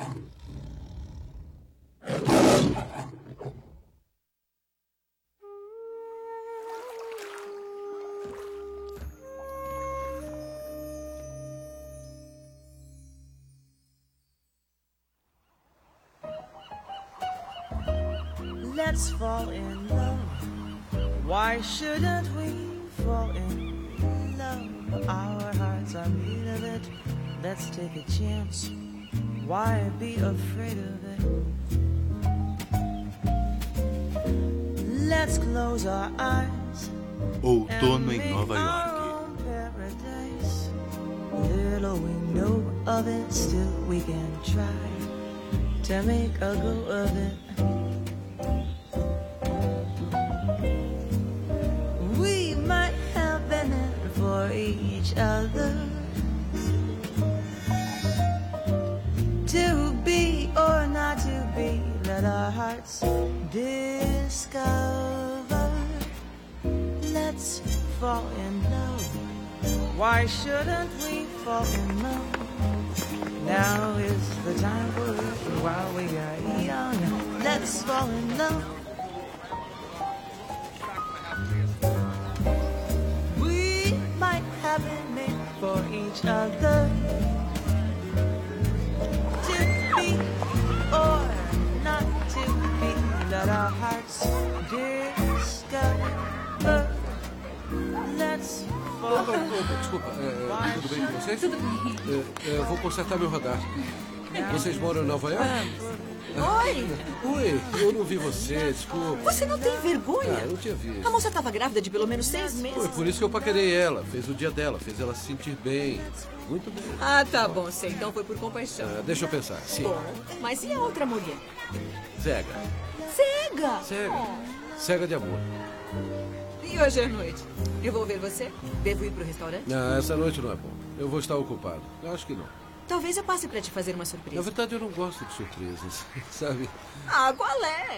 Let's fall in love. Why shouldn't we fall in love? Our hearts are made of it. Let's take a chance. Why be afraid of it? Let's close our eyes. Outono em Nova York. Little we know of it, still we can try to make a go of it. We might have been in for each other, to be or not to be, let our hearts discover. Let's fall in love. Why shouldn't we fall in love? Now is the time for it while we are young. Let's fall in love. We might have been made for each other, to be or not to be. Let our hearts discover. Let's fall. Desculpa, tudo bem com vocês? Tudo bem. Eu vou consertar meu radar. Vocês moram em Nova York? Oi! Oi, eu não vi você, desculpa. Você não tem vergonha? Eu não tinha visto. A moça estava grávida de pelo menos 6 meses. Foi por isso que eu paquerei ela. Fez o dia dela, fez ela se sentir bem. Muito bem. Ah, tá bom, sei. Então foi por compaixão. Deixa eu pensar, sim. Bom, mas e a outra mulher? Cega. Cega? Cega. Cega de amor. E hoje à noite? Eu vou ver você? Devo ir pro restaurante? Não, essa noite não é bom. Eu vou estar ocupado. Eu acho que não. Talvez eu passe pra te fazer uma surpresa. Na verdade, eu não gosto de surpresas, sabe? Ah, qual é?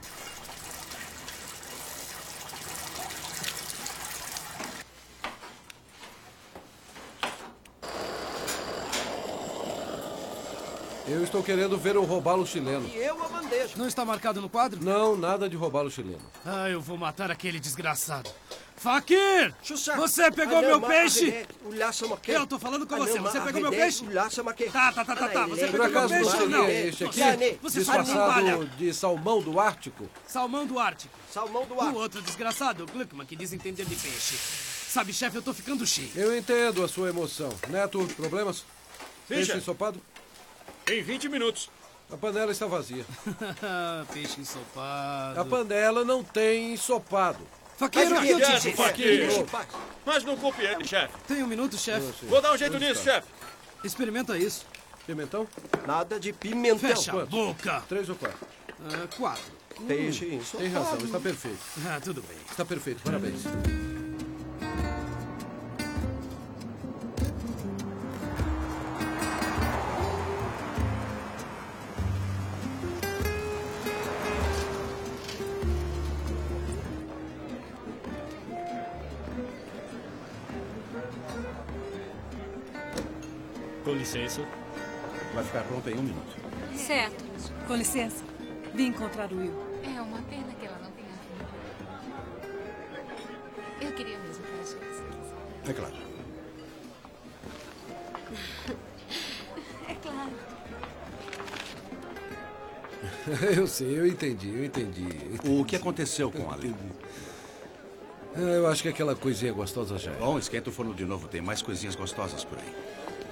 Eu estou querendo ver o robalo chileno. E eu a bandeja. Não está marcado no quadro? Não, nada de robalo chileno. Ah, eu vou matar aquele desgraçado. Fakir! Você pegou meu peixe? Eu tô falando com você. Você pegou meu peixe? Tá. Você Por pegou meu acaso não peixe ou não? seria este aqui? Você só Disfarçado trabalha. de salmão do Ártico? Salmão do Ártico. Salmão do O Ártico. outro desgraçado, o Gluckman, que diz entender de peixe. Sabe, chefe, eu tô ficando cheio. Eu entendo a sua emoção. Neto, problemas? Peixe ensopado? Em 20 minutos. A panela está vazia. Peixe ensopado. A panela não tem ensopado. Fakir, o que eu te disse? Fakir. Mas não culpe ele, chefe. Tem um minuto, chefe? Vou dar um jeito nisso, chefe. Experimenta isso. Pimentão? Nada de pimentão. Fecha a boca. 3 ou 4? 4. Peixe ensopado. Tem razão, está perfeito. Ah, tudo bem. Está perfeito, parabéns. Com licença. Vai ficar pronto em 1 minuto. Certo. Com licença. Vim encontrar o Will. É uma pena que ela não tenha vindo. Eu queria mesmo que ela estivesse. É claro. É claro. Eu sei, eu entendi. O que aconteceu com a Lê? Eu acho que aquela coisinha gostosa já é. Bom, esquenta o forno de novo. Tem mais coisinhas gostosas por aí.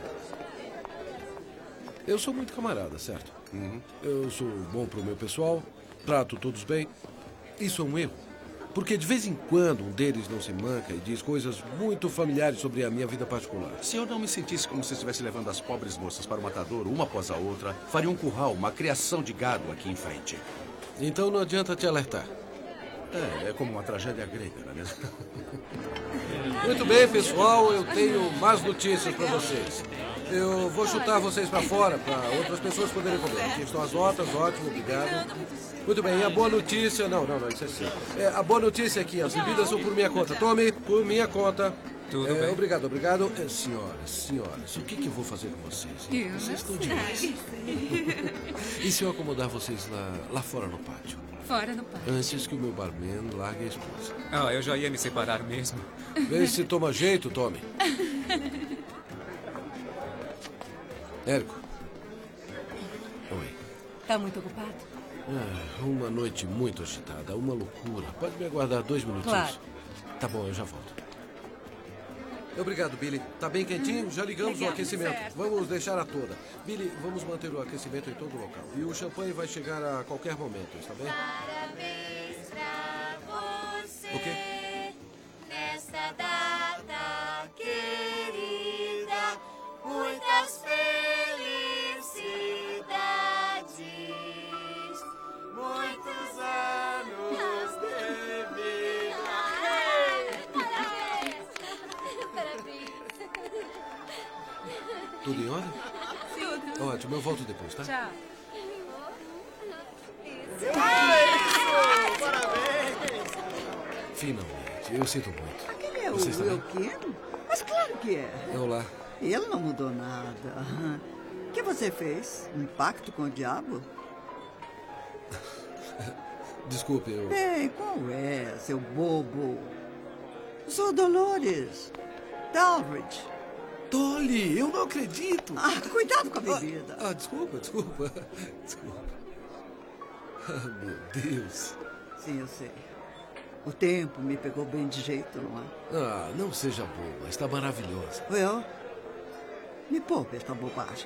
Eu sou muito camarada, certo? Uhum. Eu sou bom pro meu pessoal, trato todos bem. Isso é um erro. Porque de vez em quando um deles não se manca e diz coisas muito familiares sobre a minha vida particular. Se eu não me sentisse como se estivesse levando as pobres moças para o matadouro, uma após a outra, faria um curral, uma criação de gado aqui em frente. Então não adianta te alertar. É como uma tragédia grega, não é mesmo? Muito bem, pessoal, eu tenho más notícias para vocês. Eu vou chutar vocês para fora, para outras pessoas poderem comer. Aqui estão as notas, ótimo, obrigado. Muito bem, e a boa notícia... Não, isso é sim. A boa notícia é que as bebidas são por minha conta. Tome, por minha conta. Tudo bem? Obrigado. Senhoras, o que eu vou fazer com vocês? Vocês estão demais. E se eu acomodar vocês lá fora no pátio? Fora no pátio. Antes que o meu barman largue a esposa. Eu já ia me separar mesmo. Vê se toma jeito, Tommy. Érico. Oi. Tá muito ocupado? Uma noite muito agitada, uma loucura. Pode me aguardar 2 minutinhos? Claro. Tá bom, eu já volto. Obrigado, Billy. Tá bem quentinho? Já ligamos o aquecimento. Certo. Vamos deixar a toda. Billy, vamos manter o aquecimento em todo o local. E o champanhe vai chegar a qualquer momento, está bem? Parabéns pra você. O quê? Nesta data querida, muitas felicidades, muitos anos de vida. Parabéns. Tudo em ordem? Tudo. Ótimo, eu volto depois, tá? Tchau. Parabéns! Finalmente, eu sinto muito. Aquele é o Você está bem? Wilkin? Mas claro que é. Olá. Ele não mudou nada. O que você fez? Um pacto com o diabo? Desculpe, eu... Bem, qual é, seu bobo? Sou Dolores. Dalridge. Dolly, eu não acredito. Cuidado com a bebida. Desculpa. Meu Deus. Sim, eu sei. O tempo me pegou bem de jeito, não é? Não seja boba. Está maravilhosa. Well, me poupe esta bobagem.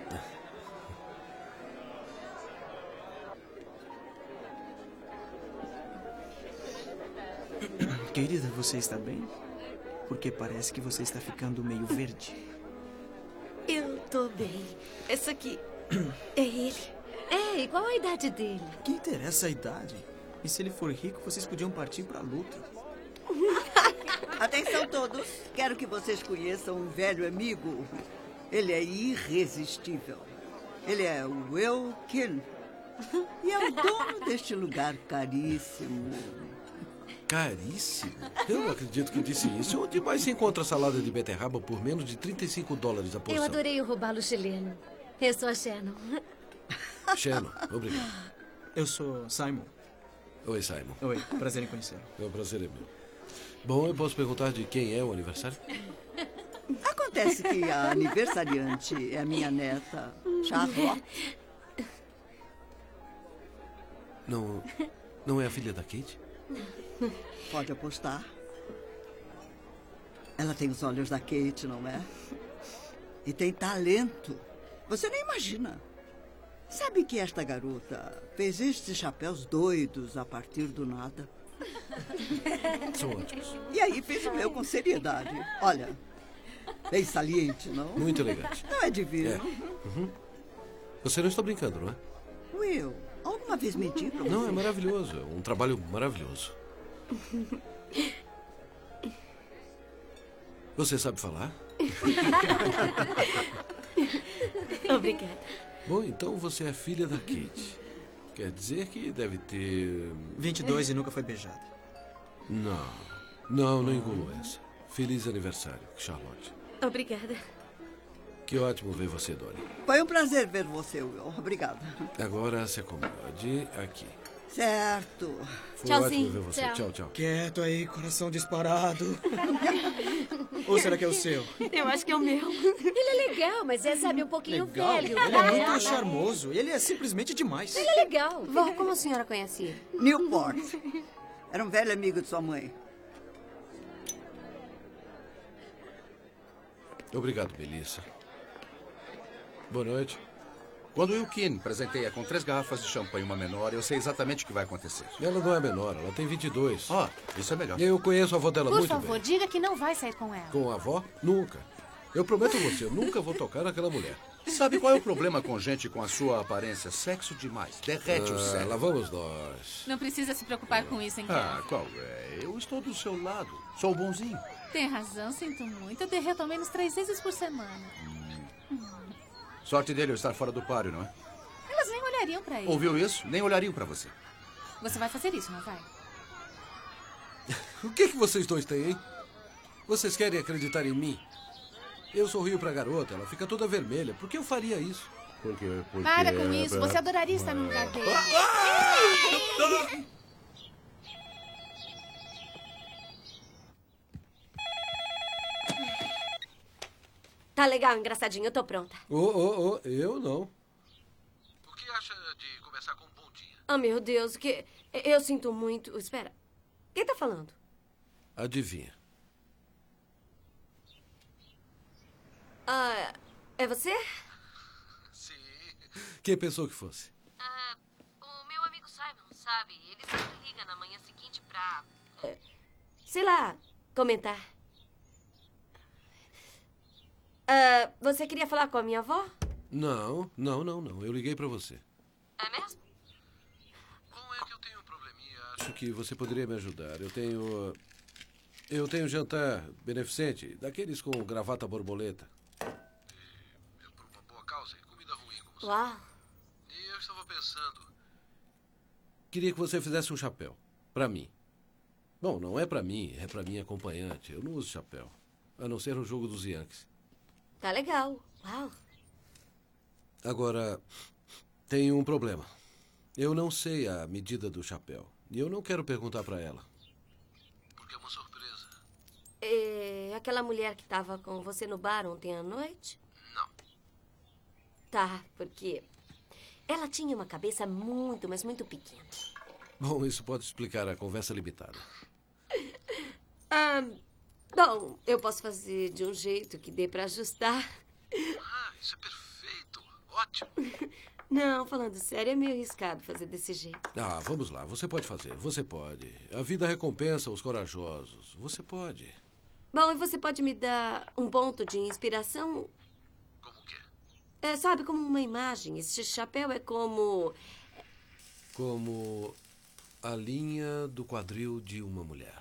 Querida, você está bem? Porque parece que você está ficando meio verde. Eu tô bem. Essa aqui é ele. É, igual a idade dele. Que interessa a idade? E se ele for rico, vocês podiam partir para a luta. Atenção todos. Quero que vocês conheçam um velho amigo. Ele é irresistível. Ele é o Wilkin. E é o dono deste lugar caríssimo. Caríssimo? Eu não acredito que disse isso. Onde mais se encontra salada de beterraba por menos de $35 a porção? Eu adorei o robalo chileno. Eu sou a Shannon. Shannon, obrigado. Eu sou Simon. Oi, Simon. Oi, prazer em conhecê-lo. É um prazer é meu. Bom, eu posso perguntar de quem é o aniversário? Acontece que a aniversariante é a minha neta, Charlotte. Não é a filha da Kate? Pode apostar. Ela tem os olhos da Kate, não é? E tem talento. Você nem imagina. Sabe que esta garota fez estes chapéus doidos a partir do nada? São ótimos. E aí fez o meu com seriedade. Olha, bem saliente, não? Muito elegante. Não é divino? É. Uhum. Você não está brincando, não é? Will, alguma vez menti pra você? Não, é maravilhoso. É um trabalho maravilhoso. Você sabe falar? Obrigada. Bom, então você é filha da Kate. Quer dizer que deve ter... 22 e nunca foi beijada. Não engulo essa. Feliz aniversário, Charlotte. Obrigada. Que ótimo ver você, Dolly. Foi um prazer ver você, Will. Obrigada. Agora se acomode aqui. Certo. Foi ótimo ver você. Tchau. Quieto aí, coração disparado. Ou será que é o seu? Eu acho que é o meu. Ele é legal, mas sabe, um pouquinho Legal? velho. Ele é muito charmoso. Ele é simplesmente demais. Ele é legal. Vó, como a senhora conhece ele? Newport. Era um velho amigo de sua mãe. Obrigado, Melissa. Boa noite. Quando eu, Kim, presenteia com 3 garrafas de champanhe e uma menor, eu sei exatamente o que vai acontecer. Ela não é menor, ela tem 22. Isso é melhor. Eu conheço a avó dela muito Por favor, bem. diga que não vai sair com ela. Com a avó? Nunca. Eu prometo a você, eu nunca vou tocar naquela mulher. Sabe qual é o problema com gente com a sua aparência? Sexo demais. Derrete o cérebro. Lá vamos nós. Não precisa se preocupar com isso, hein, Ken? Qual é? Eu estou do seu lado. Sou bonzinho. Tem razão, sinto muito. Eu derreto ao menos 3 vezes por semana. Sorte dele eu estar fora do páreo, não é? Elas nem olhariam pra ele. Ouviu isso? Nem olhariam pra você. Você vai fazer isso, não vai? O que vocês dois têm, hein? Vocês querem acreditar em mim? Eu sorrio pra garota, ela fica toda vermelha. Por que eu faria isso? Porque Para com isso, você adoraria estar no lugar dele. Tá legal, engraçadinho, eu tô pronta. Eu não. O que acha de começar com um bom dia? Oh, meu Deus, que... Eu sinto muito... Espera, quem tá falando? Adivinha. Ah, é você? Sim. Quem pensou que fosse? O meu amigo Simon, sabe? Ele sempre liga na manhã seguinte pra... sei lá, comentar. Você queria falar com a minha avó? Não. Eu liguei pra você. É mesmo? Bom, é que eu tenho um probleminha. Acho que você poderia me ajudar. Eu tenho jantar beneficente, daqueles com gravata borboleta. E por uma boa causa e comida ruim, como sempre. Uau. E eu estava pensando... Queria que você fizesse um chapéu. Pra mim. Bom, não é pra mim, é pra minha acompanhante. Eu não uso chapéu. A não ser no jogo dos Yankees. Tá legal. Uau. Agora, tem um problema. Eu não sei a medida do chapéu. E eu não quero perguntar pra ela. Porque é uma surpresa. É aquela mulher que tava com você no bar ontem à noite? Não. Tá, porque ela tinha uma cabeça muito, mas muito pequena. Bom, isso pode explicar a conversa limitada. Bom, eu posso fazer de um jeito que dê pra ajustar. Isso é perfeito. Ótimo. Não, falando sério, é meio arriscado fazer desse jeito. Vamos lá. Você pode fazer. Você pode. A vida recompensa os corajosos. Você pode. Bom, e você pode me dar um ponto de inspiração? Como o quê? Sabe, como uma imagem. Esse chapéu é como... Como a linha do quadril de uma mulher.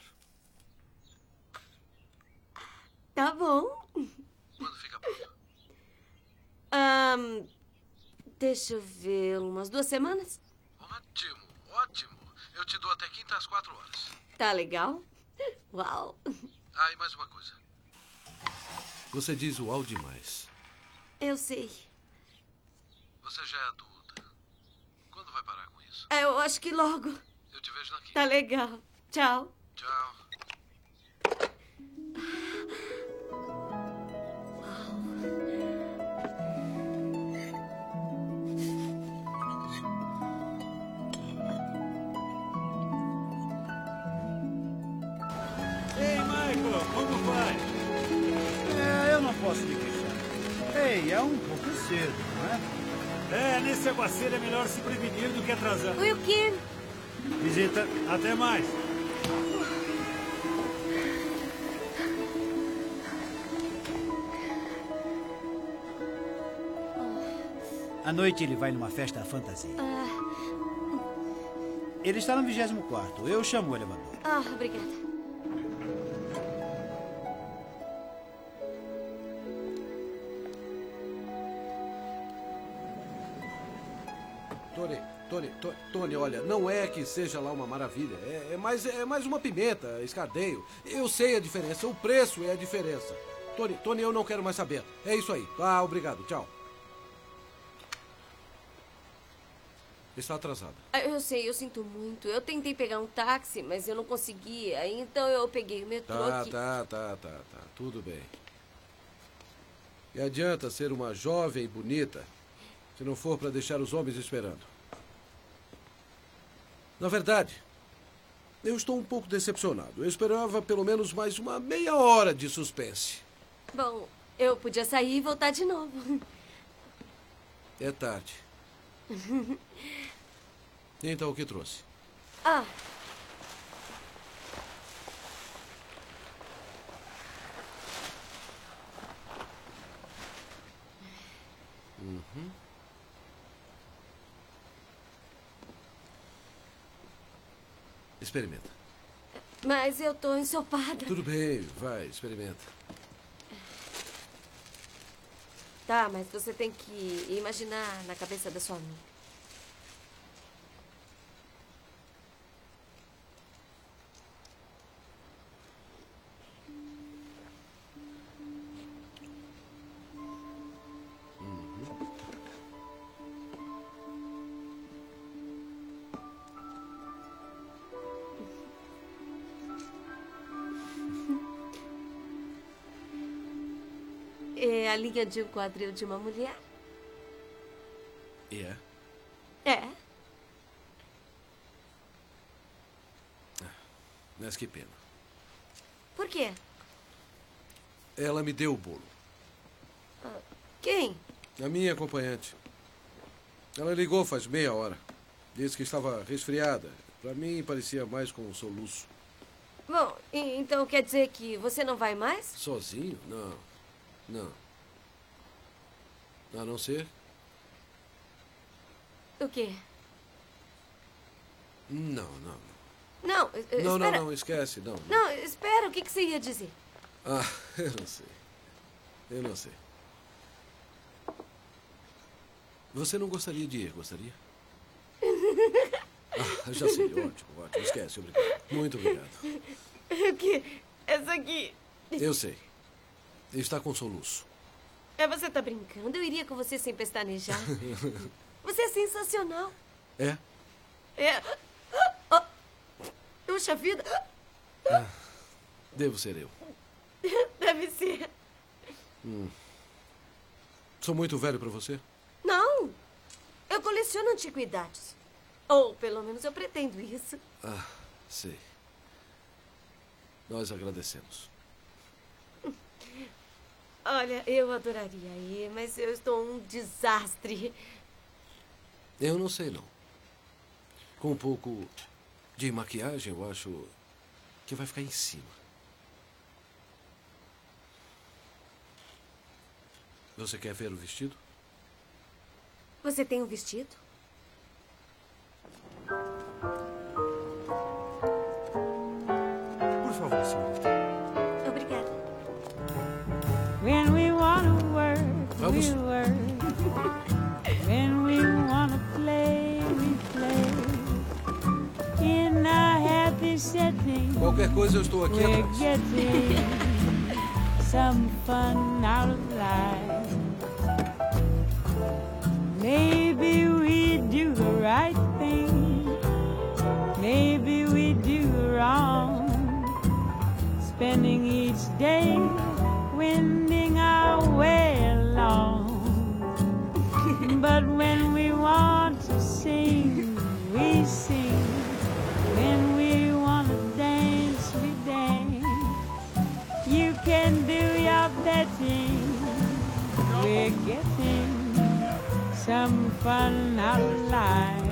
Tá bom. Quando fica pronto? Deixa eu ver, umas 2 semanas? Ótimo. Eu te dou até quinta às 4 horas. Tá legal? Uau. E mais uma coisa. Você diz uau demais. Eu sei. Você já é adulta. Quando vai parar com isso? Eu acho que logo. Eu te vejo aqui. Tá legal. Tchau. Tchau. Ei, Michael, como vai? Eu não posso me queixar. Ei, é um pouco cedo, não é? Nesse aguaceiro é melhor se prevenir do que atrasar. O quê? Visita, até mais. À noite ele vai numa festa fantasia. Ele está no 24º. Eu chamo o elevador. Obrigada. Tony, olha, não é que seja lá uma maravilha. É mais uma pimenta, escardeio. Eu sei a diferença, o preço é a diferença. Tony, eu não quero mais saber. É isso aí. Obrigado, tchau. Está atrasada. Eu sei, eu sinto muito. Eu tentei pegar um táxi, mas eu não conseguia. Então eu peguei o metrô aqui. Tá. Tudo bem. E adianta ser uma jovem bonita se não for para deixar os homens esperando. Na verdade, eu estou um pouco decepcionado. Eu esperava pelo menos mais uma meia hora de suspense. Bom, eu podia sair e voltar de novo. É tarde. Então, o que trouxe? Experimenta. Mas eu tô ensopada. Tudo bem, vai, experimenta. Tá, mas você tem que imaginar na cabeça da sua amiga. é a linha de um quadril de uma mulher. E é? É. Mas que pena. Por quê? Ela me deu o bolo. Quem? A minha acompanhante. Ela ligou faz meia hora. Disse que estava resfriada. Para mim, parecia mais com um soluço. Bom, então quer dizer que você não vai mais? Sozinho? Não. Não. A não ser... O quê? Não. Não, espera. Não, esquece, não. Não, espera, o que você ia dizer? Ah, eu não sei. Você não gostaria de ir, gostaria? Ah, já sei, ótimo. Esquece, obrigado. Muito obrigado. O quê? Essa aqui. Eu sei. Está com soluço. Você tá brincando? Eu iria com você sem pestanejar. Você é sensacional. É? Puxa vida. Devo ser eu. Deve ser. Sou muito velho para você? Não. Eu coleciono antiguidades. Ou, pelo menos, eu pretendo isso. Ah, sei. Nós agradecemos. Olha, eu adoraria ir, mas eu estou um desastre. Eu não sei, não. Com um pouco de maquiagem, eu acho que vai ficar em cima. Você quer ver o vestido? Você tem um vestido? Por favor, senhorita. Obrigada. When we wanna work, Vamos. we work. When we wanna play, we play. In a happy setting, Qualquer coisa, eu estou aqui we're atrás. getting some fun out of life. Maybe we do the right thing. Maybe we do wrong. Spending each day wending our way along. But when we want to sing, we sing. When we want to dance, we dance. You can do your betting. We're getting some fun out of life.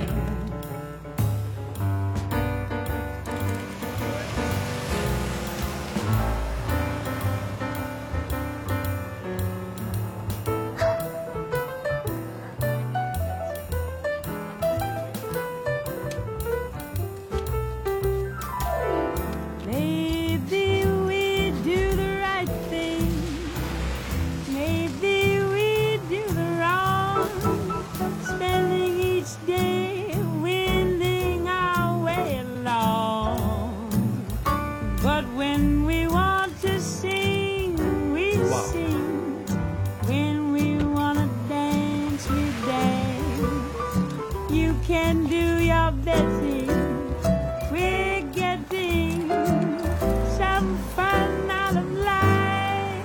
Maybe we do the right thing. Maybe we do the wrong. Spending each day wending our way along. But when we want to sing, we sing. When we want to dance, we dance. You can do your betting. We're getting some fun out of life.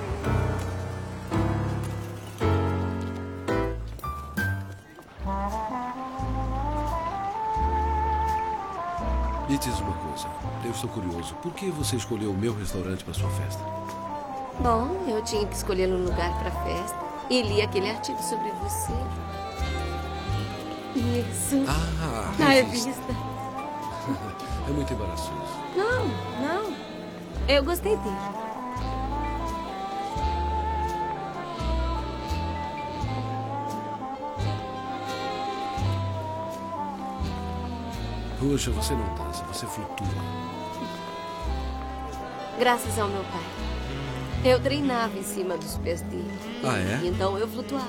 Me diz uma coisa. Eu estou curioso. Por que você escolheu o meu restaurante para sua festa? Bom, eu tinha que escolher um lugar para a festa. E li aquele artigo sobre você. Isso. Na revista. É muito embaraçoso. Não. Eu gostei dele. Puxa, você não dança, você flutua. Graças ao meu pai. Eu treinava em cima dos pés dele. Ah, é? Então eu flutuava.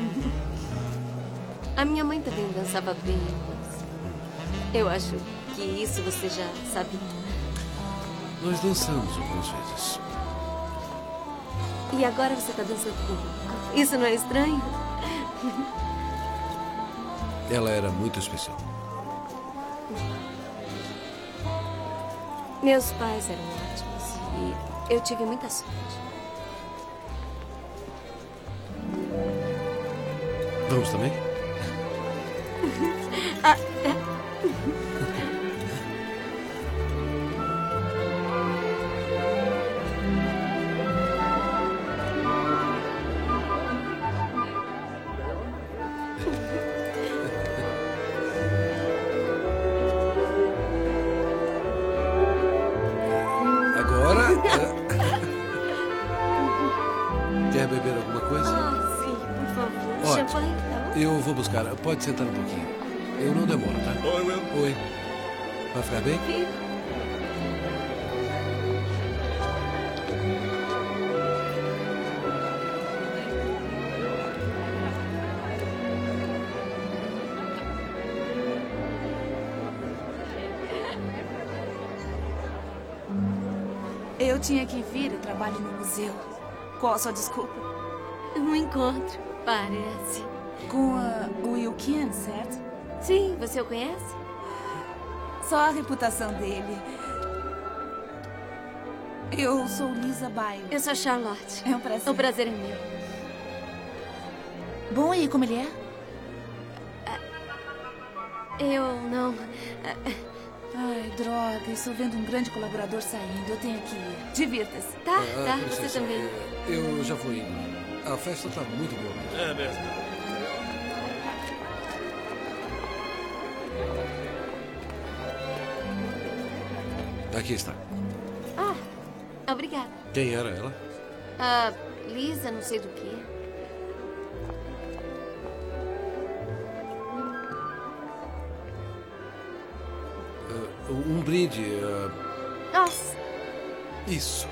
A minha mãe também dançava bem, mas eu acho que isso você já sabia. Nós dançamos algumas vezes. E agora você está dançando comigo. Isso não é estranho? Ela era muito especial. Meus pais eram ótimos e eu tive muita sorte. Vamos também? Agora... Quer beber alguma coisa? Sim, por favor. Ótimo. Champanhe, tá bom? Eu vou buscar. Pode sentar um pouquinho. Eu não demoro, tá? Oi, Will. Oi. Vai ficar bem? Fico. Eu tinha que vir, eu trabalho no museu. Qual a sua desculpa? Um encontro, parece. Com o Will Ken, certo? Sim, você o conhece? Só a reputação dele. Eu sou Lisa Baio. Eu sou Charlotte. É um prazer. O prazer é meu. Bom, e como ele é? Eu não... Ai, droga. Estou vendo um grande colaborador saindo. Eu tenho que ir. Divirta-se. Tá, com você licença. também. Eu já vou indo. A festa tá muito boa. É mesmo. Aqui está. Obrigada. Quem era ela? Lisa, não sei do que. Um brinde. Nossa. Isso.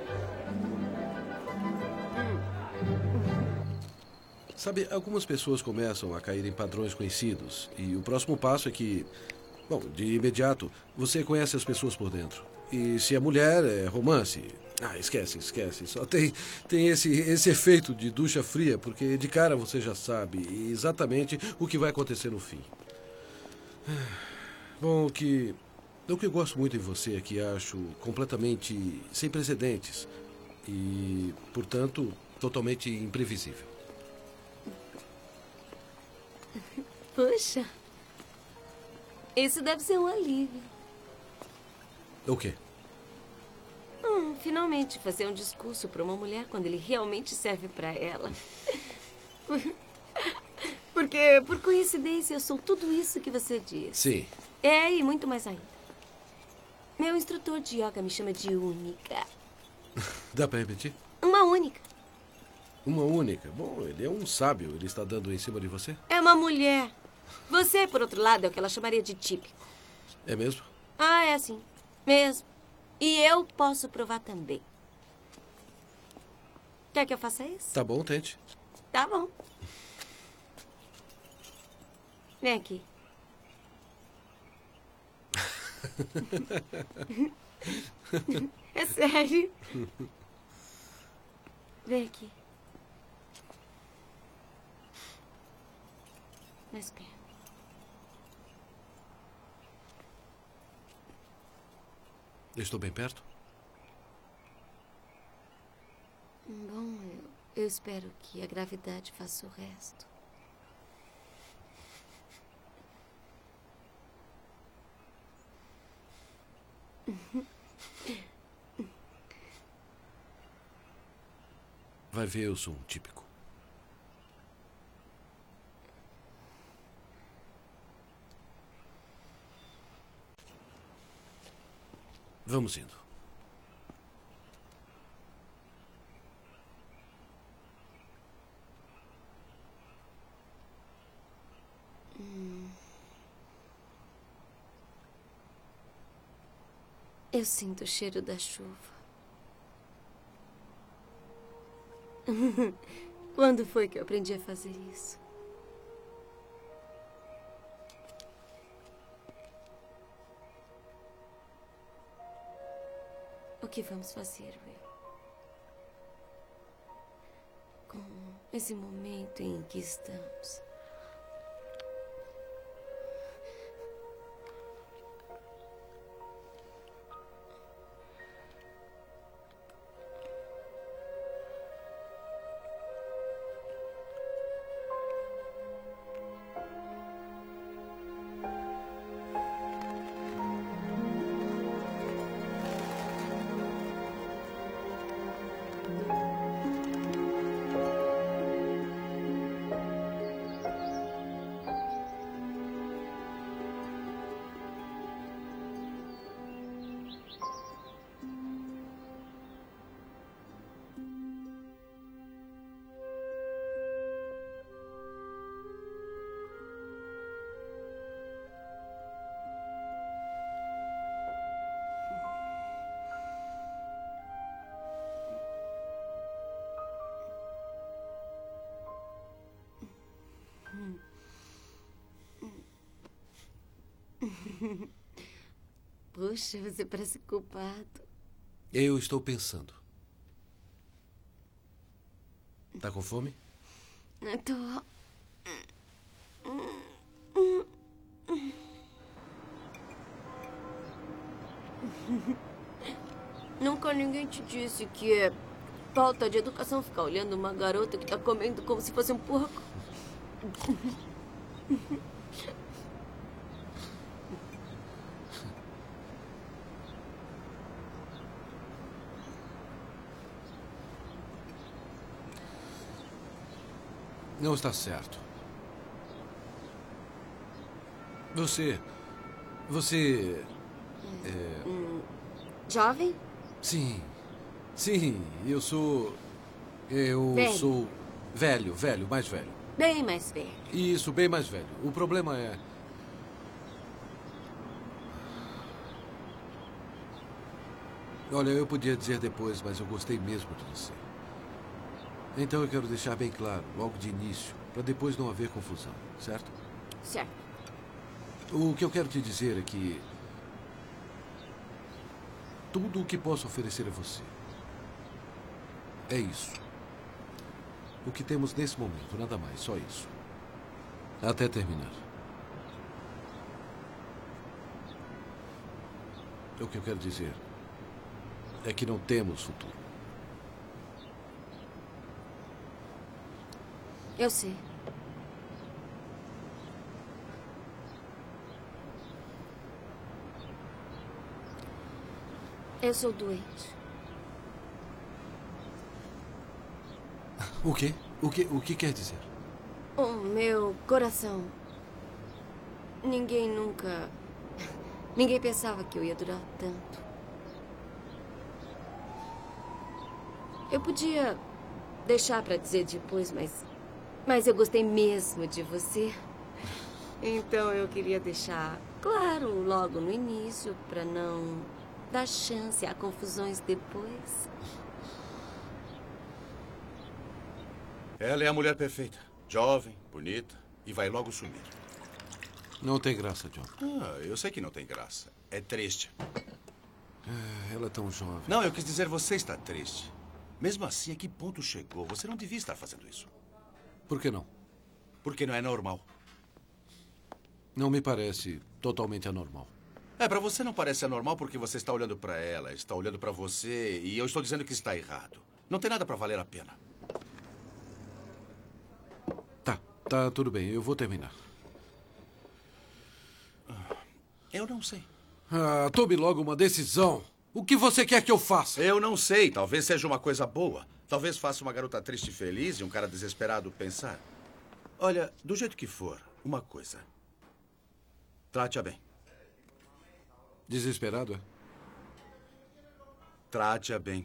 Sabe, algumas pessoas começam a cair em padrões conhecidos. E o próximo passo é que, bom, de imediato, você conhece as pessoas por dentro. E se é mulher, é romance. Esquece. Só tem esse efeito de ducha fria, porque de cara você já sabe exatamente o que vai acontecer no fim. Bom, o que eu gosto muito em você é que acho completamente sem precedentes. E, portanto, totalmente imprevisível. Puxa. Isso deve ser um alívio. O quê? Finalmente fazer um discurso para uma mulher quando ele realmente serve para ela. Porque, por coincidência, eu sou tudo isso que você diz. Sim. É, e muito mais ainda. Meu instrutor de yoga me chama de única. Dá pra repetir? Uma única. Uma única. Bom, ele é um sábio. Ele está dando em cima de você? É uma mulher. Você, por outro lado, é o que ela chamaria de típico. É mesmo? É assim. Mesmo. E eu posso provar também. Quer que eu faça isso? Tá bom, tente. Tá bom. Vem aqui. É sério. Vem aqui. Mais perto. Eu estou bem perto? Bom, eu espero que a gravidade faça o resto. Vai ver, eu sou um típico. Vamos indo. Eu sinto o cheiro da chuva. Quando foi que eu aprendi a fazer isso? O que vamos fazer, Will? Com esse momento em que estamos. Puxa, você parece culpado. Eu estou pensando. Tá com fome? Eu tô... Nunca ninguém te disse que é falta de educação ficar olhando uma garota que tá comendo como se fosse um porco? Não está certo. Você... Jovem? Sim. Sim, eu sou... Velho. sou velho, mais velho. Bem mais velho. Isso, bem mais velho. O problema é... Olha, eu podia dizer depois, mas eu gostei mesmo de você. Então eu quero deixar bem claro, logo de início, para depois não haver confusão, certo? Certo. O que eu quero te dizer é que tudo o que posso oferecer a você é isso. O que temos nesse momento, nada mais, só isso. Até terminar. O que eu quero dizer é que não temos futuro. Eu sei. Eu sou doente. O quê? O que quer dizer? O meu coração. Ninguém pensava que eu ia durar tanto. Eu podia deixar pra dizer depois, mas eu gostei mesmo de você. Então eu queria deixar claro logo no início pra não dar chance a confusões depois. Ela é a mulher perfeita. Jovem, bonita e vai logo sumir. Não tem graça, John. Eu sei que não tem graça. É triste. Ela é tão jovem. Não, eu quis dizer você está triste. Mesmo assim, a que ponto chegou? Você não devia estar fazendo isso. Por que não? Porque não é normal. Não me parece totalmente anormal. Pra você não parece anormal porque você está olhando para ela, está olhando para você e eu estou dizendo que está errado. Não tem nada para valer a pena. Tá, tudo bem. Eu vou terminar. Eu não sei. Tome logo uma decisão. O que você quer que eu faça? Eu não sei. Talvez seja uma coisa boa. Talvez faça uma garota triste e feliz e um cara desesperado pensar. Olha, do jeito que for, uma coisa. Trate-a bem. Desesperado, é? Trate-a bem.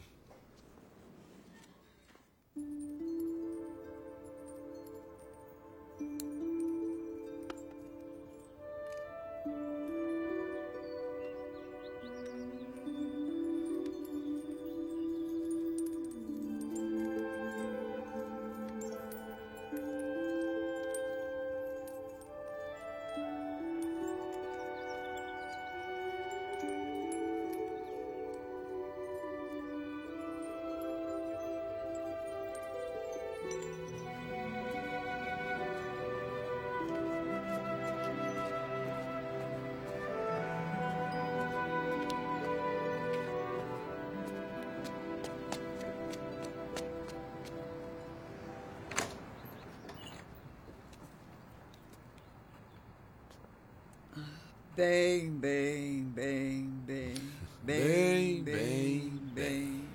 Bem.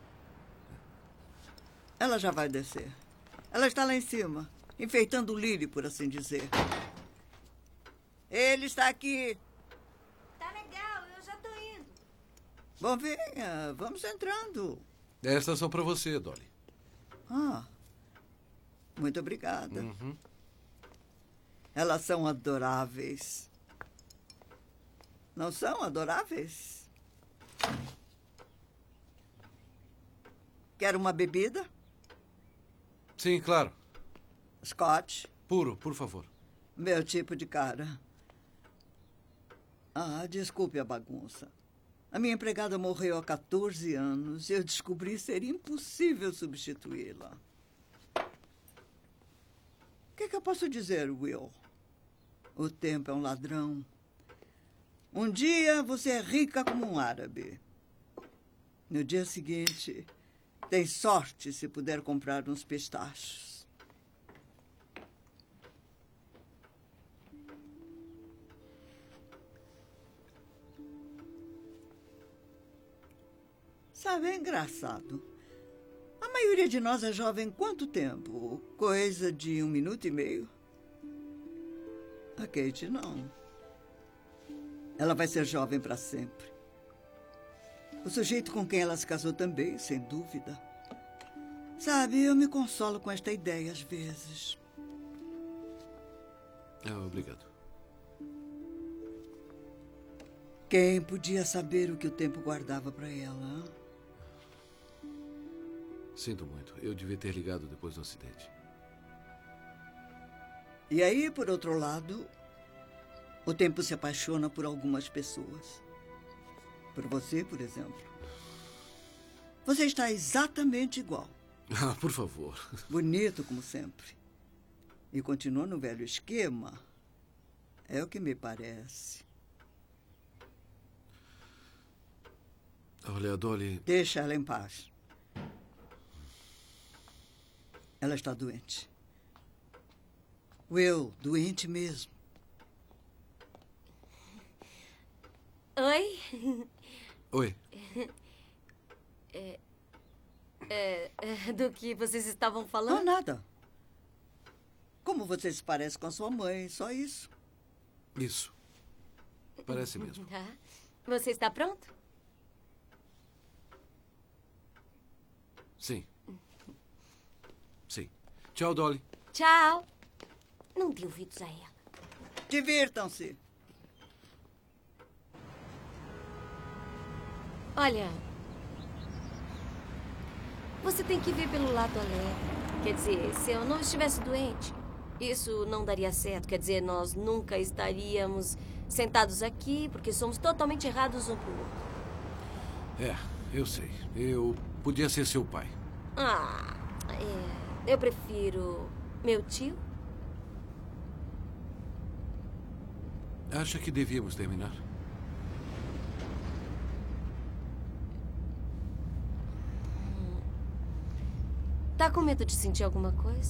Ela já vai descer. Ela está lá em cima, enfeitando o lírio, por assim dizer. Ele está aqui. Tá legal, eu já tô indo. Bom, venha, vamos entrando. Estas são para você, Dolly. Muito obrigada. Elas são adoráveis. Não são adoráveis? Quer uma bebida? Sim, claro. Scotch? Puro, por favor. Meu tipo de cara. Desculpe a bagunça. A minha empregada morreu há 14 anos e eu descobri ser impossível substituí-la. O que eu posso dizer, Will? O tempo é um ladrão. Um dia você é rica como um árabe. No dia seguinte, tem sorte se puder comprar uns pistachos. Sabe, é engraçado. A maioria de nós é jovem quanto tempo? Coisa de 1 minuto e meio. A Kate não. Ela vai ser jovem para sempre. O sujeito com quem ela se casou também, sem dúvida. Sabe, eu me consolo com esta ideia às vezes. Obrigado. Quem podia saber o que o tempo guardava para ela? Hein? Sinto muito. Eu devia ter ligado depois do acidente. E aí, por outro lado, o tempo se apaixona por algumas pessoas. Por você, por exemplo. Você está exatamente igual. Por favor. Bonito, como sempre. E continua no velho esquema. É o que me parece. Olha, Dolly... Deixa ela em paz. Ela está doente. Will, doente mesmo. Oi? Oi. Do que vocês estavam falando? Não, nada. Como você se parece com a sua mãe, só isso. Isso. Parece mesmo. Tá. Você está pronto? Sim. Sim. Tchau, Dolly. Tchau. Não dê ouvidos a ela. Divirtam-se. Olha, você tem que ver pelo lado alegre. Quer dizer, se eu não estivesse doente, isso não daria certo. Quer dizer, nós nunca estaríamos sentados aqui porque somos totalmente errados um pro outro. Eu sei. Eu podia ser seu pai. Eu prefiro meu tio. Acha que devíamos terminar? Tá com medo de sentir alguma coisa?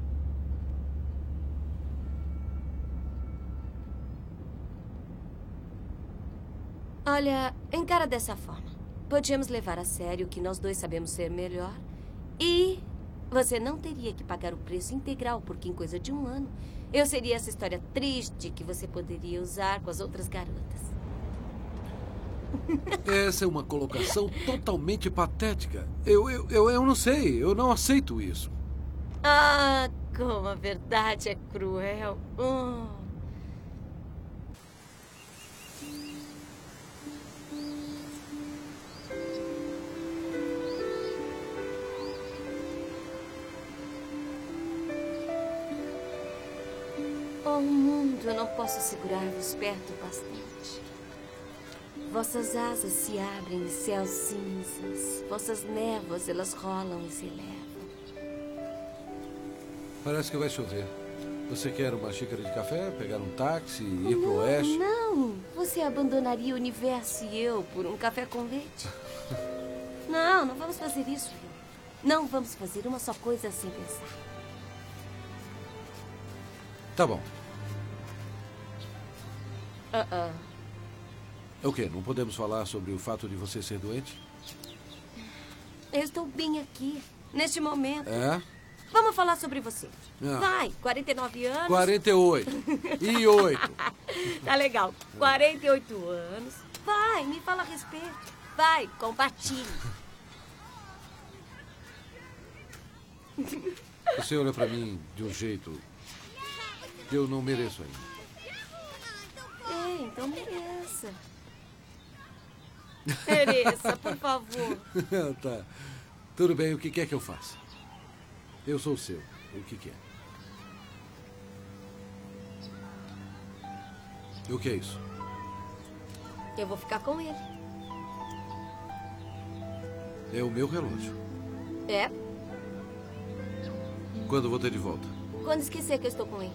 Olha, encara dessa forma. Podíamos levar a sério o que nós dois sabemos ser melhor e você não teria que pagar o preço integral, porque em coisa de 1 ano eu seria essa história triste que você poderia usar com as outras garotas. Essa é uma colocação totalmente patética. Eu não sei. Eu não aceito isso. Como a verdade é cruel. Oh, mundo, eu não posso segurar-vos perto bastante. Vossas asas se abrem em céus cinzas. Vossas névoas, elas rolam e se elevam. Parece que vai chover. Você quer uma xícara de café, pegar um táxi, ir pro oeste? Não, você abandonaria o universo e eu por um café com leite? Não vamos fazer isso, Will. Não vamos fazer uma só coisa sem pensar. Tá bom. O quê? Não podemos falar sobre o fato de você ser doente? Eu estou bem aqui, neste momento. É? Vamos falar sobre você. Vai, 49 anos. 48. E 8. Tá legal. 48 anos. Vai, me fala a respeito. Vai, compartilhe. Você olha pra mim de um jeito que eu não mereço ainda. Então mereça. Mereça, por favor. Tá. Tudo bem, o que quer que eu faça? Eu sou seu. O que quer? O que é isso? Eu vou ficar com ele. É o meu relógio. É? Quando vou ter de volta? Quando esquecer que eu estou com ele.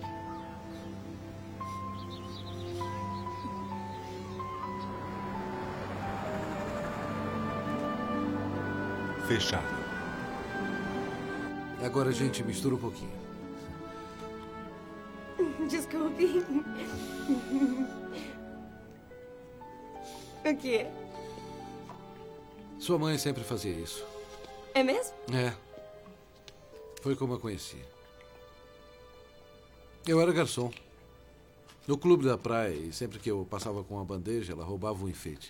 Fechado. Agora a gente mistura um pouquinho. Desculpe. O quê? Sua mãe sempre fazia isso. É mesmo? É. Foi como a conheci. Eu era garçom. No clube da praia, e sempre que eu passava com uma bandeja, ela roubava um enfeite.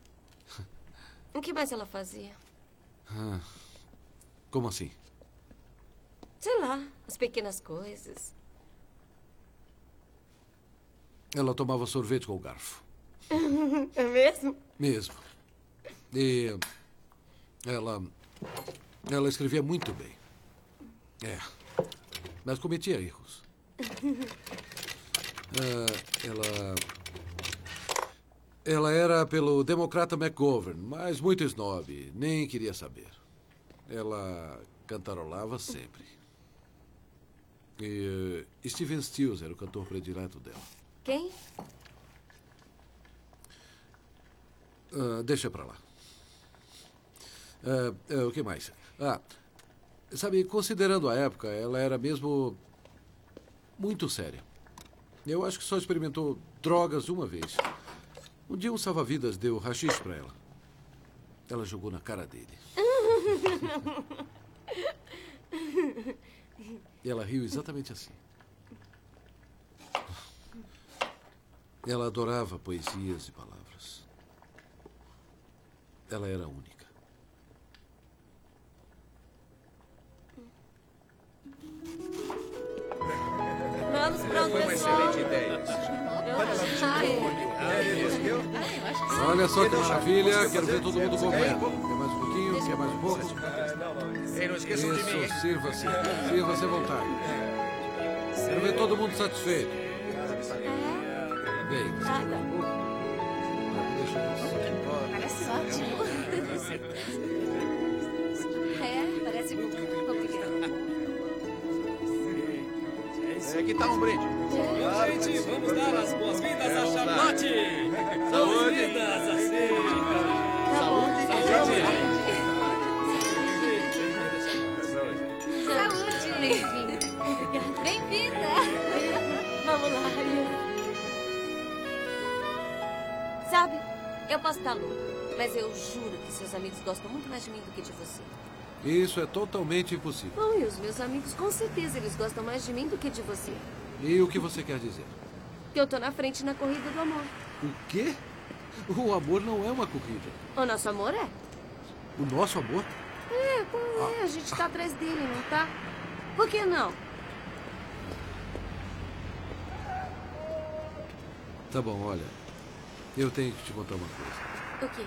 O que mais ela fazia? Ah, como assim? Sei lá, as pequenas coisas. Ela tomava sorvete com o garfo. É mesmo? Mesmo. E ela escrevia muito bem. É. Mas cometia erros. Ela era pelo democrata McGovern, mas muito snob. Nem queria saber. Ela cantarolava sempre. E Steven Stills era o cantor predileto dela. Quem? Deixa pra lá. O que mais? Sabe, considerando a época, ela era mesmo muito séria. Eu acho que só experimentou drogas uma vez. Um dia um salva-vidas deu haxixe pra ela. Ela jogou na cara dele. E ela riu exatamente assim. Ela adorava poesias e palavras. Ela era única. Vamos pronto, Foi uma pessoal. excelente ideia. Olha só que maravilha. Quero ver todo mundo comendo. Quer mais um pouquinho? Quer mais um pouco? Ei, não esqueçam de mim, hein? Isso, sirva-se. Sirva-se à vontade. Quero ver todo mundo satisfeito. Bem, Parece ótimo. Parece muito obrigado. Que tal um brinde? Gente, vamos dar as boas-vindas a Vamos lá. Charlotte. Saúde. Boas-vindas a ser. Saúde. Bem-vinda. Vamos lá. Sabe, eu posso estar louca, mas eu juro que seus amigos gostam muito mais de mim do que de você. Isso é totalmente impossível. Bom, e os meus amigos, com certeza, eles gostam mais de mim do que de você. E o que você quer dizer? Que eu tô na frente na corrida do amor. O quê? O amor não é uma corrida. O nosso amor é? O nosso amor? A gente tá atrás dele, não tá? Por que não? Tá bom, olha. Eu tenho que te contar uma coisa. O quê?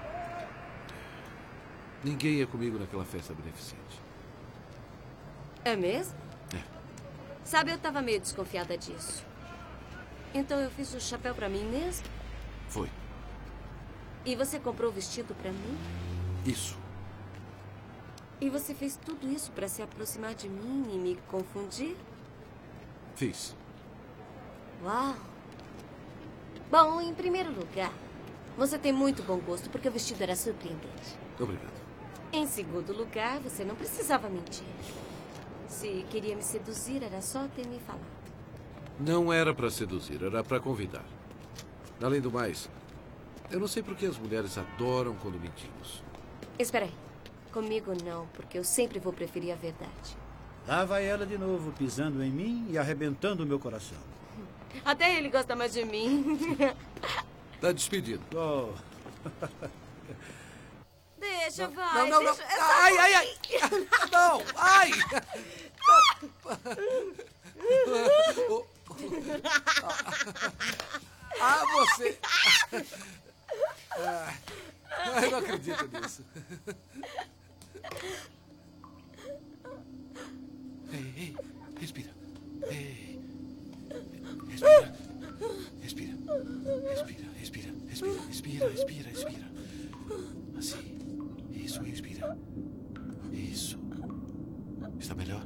Ninguém ia comigo naquela festa beneficente. É mesmo? É. Sabe, eu tava meio desconfiada disso. Então eu fiz o chapéu pra mim mesmo? Foi. E você comprou o vestido pra mim? Isso. E você fez tudo isso pra se aproximar de mim e me confundir? Fiz. Uau! Bom, em primeiro lugar, você tem muito bom gosto porque o vestido era surpreendente. Obrigado. Em segundo lugar, você não precisava mentir. Se queria me seduzir, era só ter me falado. Não era pra seduzir, era pra convidar. Além do mais, eu não sei por que as mulheres adoram quando mentimos. Espera aí. Comigo não, porque eu sempre vou preferir a verdade. Lá vai ela de novo, pisando em mim e arrebentando o meu coração. Até ele gosta mais de mim. Tá despedido. Oh. Deixa, vai. Não. Deixa... Ai. Não, ai. Você. Eu não acredito nisso. Ei, respira. Ei, respira. Respira. Respira, respira, respira, respira, respira, respira. Assim. Isso, respira. Isso. Está melhor?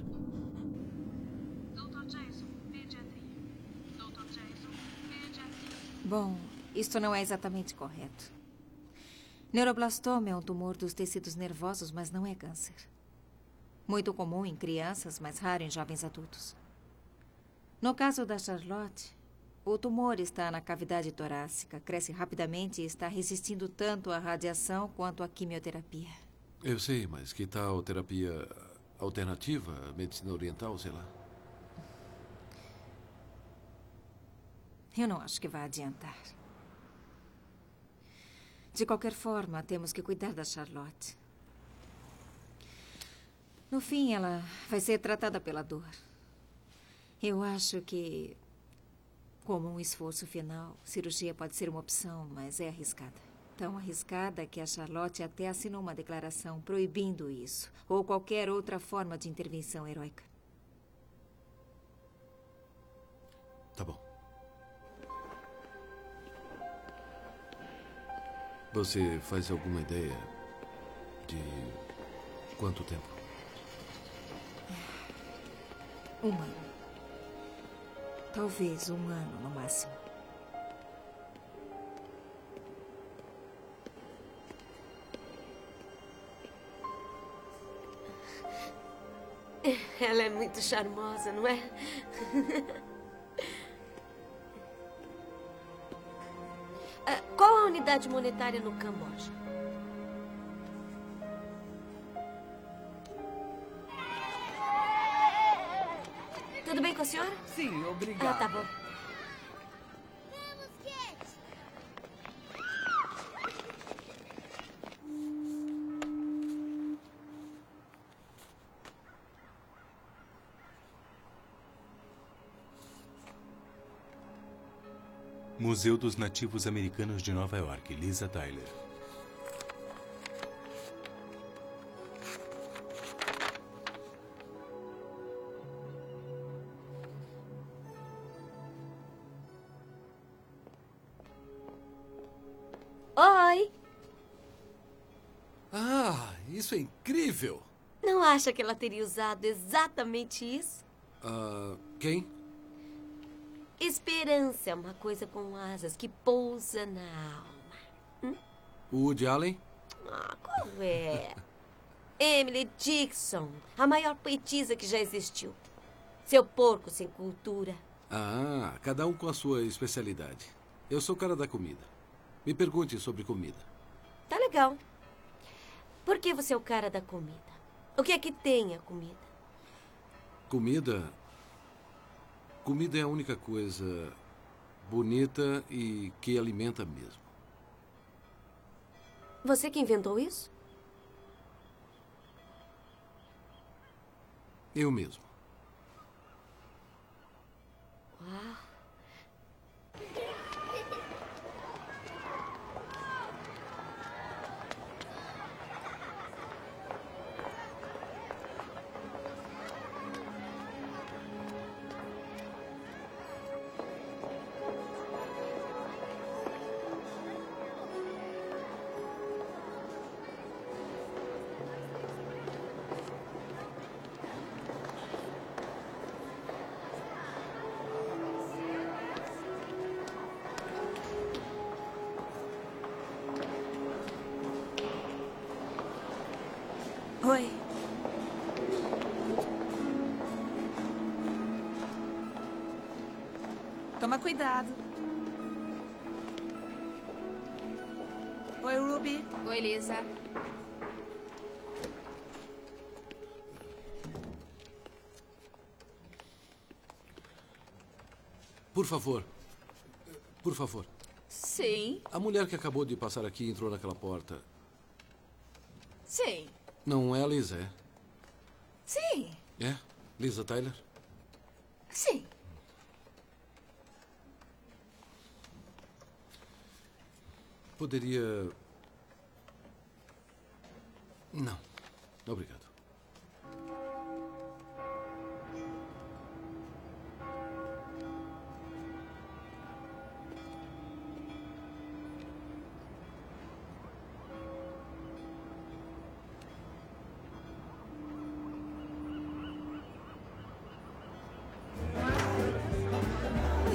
Dr. Jason, pediatria. Dr. Jason, pediatria. Bom, isto não é exatamente correto. Neuroblastoma é um tumor dos tecidos nervosos, mas não é câncer. Muito comum em crianças, mas raro em jovens adultos. No caso da Charlotte, o tumor está na cavidade torácica, cresce rapidamente e está resistindo tanto à radiação quanto à quimioterapia. Eu sei, mas que tal terapia alternativa, medicina oriental, sei lá? Eu não acho que vai adiantar. De qualquer forma, temos que cuidar da Charlotte. No fim, ela vai ser tratada pela dor. Eu acho que, como um esforço final, cirurgia pode ser uma opção, mas é arriscada. Tão arriscada que a Charlotte até assinou uma declaração proibindo isso, ou qualquer outra forma de intervenção heróica. Tá bom. Você faz alguma ideia de quanto tempo? 1 ano. Talvez 1 ano no máximo. Ela é muito charmosa, não é? Qual a unidade monetária no Camboja? Tudo bem com a senhora? Sim, obrigado. Ah, tá bom. Museu dos Nativos Americanos de Nova York, Lisa Tyler. Oi! Ah, isso é incrível! Não acha que ela teria usado exatamente isso? Quem? Esperança é uma coisa com asas que pousa na alma. O Woody Allen? Ah, qual é? Emily Dickinson, a maior poetisa que já existiu. Seu porco sem cultura. Ah, cada um com a sua especialidade. Eu sou o cara da comida. Me pergunte sobre comida. Tá legal. Por que você é o cara da comida? O que é que tem a comida? Comida? Comida é a única coisa bonita e que alimenta mesmo. Você que inventou isso? Eu mesmo. Uau. Oi. Toma cuidado. Oi, Ruby. Oi, Lisa. Por favor. Por favor. Sim. A mulher que acabou de passar aqui entrou naquela porta. Sim. Não é a Lisa, é? Sim. É? Lisa Tyler? Sim. Poderia... Não. Obrigado.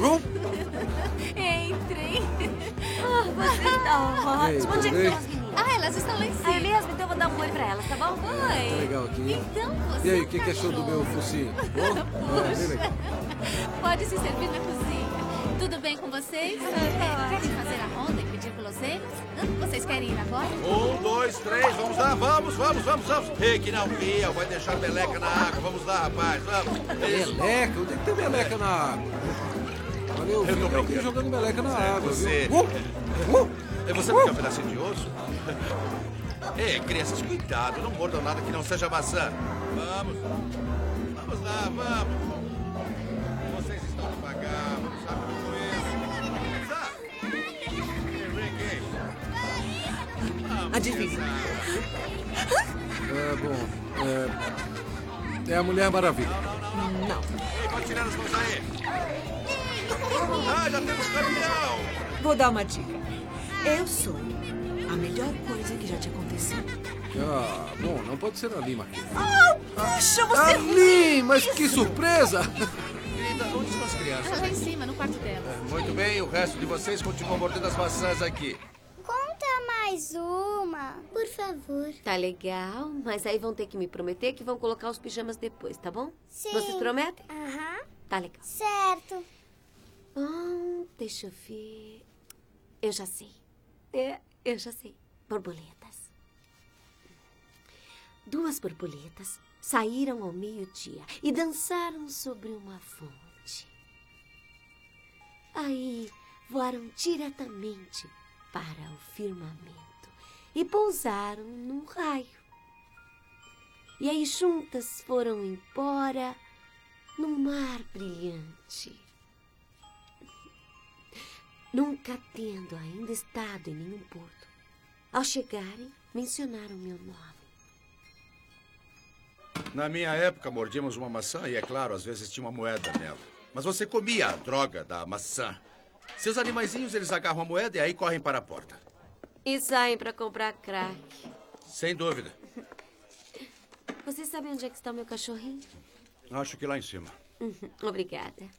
Entrem. Você tá ótimo. Onde é que bem? estão as meninas? Elas estão lá em cima. É mesmo? Então eu vou dar um oi pra elas, tá bom? Oi. Tá legal aqui. Então você E aí, é o que achou do meu focinho? Bom? Bem legal. Pode se servir na cozinha. Tudo bem com vocês? Querem fazer a ronda e pedir guloseimas? Vocês querem ir agora? 1, 2, 3, vamos lá, vamos. Ei, que não pia, vai deixar meleca na água. Vamos lá, rapaz, vamos. Isso. Meleca? Onde é que tem meleca na água? Olha, eu vi alguém jogando meleca na água. Você. Viu? Você não quer um pedacinho de osso? Ei, crianças, cuidado, não mordam nada que não seja maçã. Vamos lá, vamos. Vocês estão devagar, vamos rápido com isso. Vamos, Adivinha. É a Mulher Maravilha. Não. Ei, pode tirar as mãos aí. Já temos caminhão. Vou dar uma dica. Eu sou a melhor coisa que já te aconteceu. Bom, não pode ser a Lima aqui. Puxa, você... Ali, mas que surpresa! Querida, onde estão as crianças? Lá em cima, no quarto dela. Muito bem, o resto de vocês continuam mordendo as maçãs aqui. Conta mais uma, por favor. Tá legal, mas aí vão ter que me prometer que vão colocar os pijamas depois, tá bom? Sim. Vocês prometem? Aham. Tá legal. Certo. Deixa eu ver. Eu já sei. Eu já sei. Borboletas. 2 borboletas saíram ao meio-dia e dançaram sobre uma fonte. Aí voaram diretamente para o firmamento e pousaram num raio. E aí juntas foram embora num mar brilhante. Nunca tendo ainda estado em nenhum porto. Ao chegarem, mencionaram meu nome. Na minha época, mordíamos uma maçã e, é claro, às vezes tinha uma moeda nela. Mas você comia a droga da maçã. Seus animaizinhos, eles agarram a moeda e aí correm para a porta. E saem para comprar crack. Sem dúvida. Você sabe onde é que está o meu cachorrinho? Acho que lá em cima. Obrigada.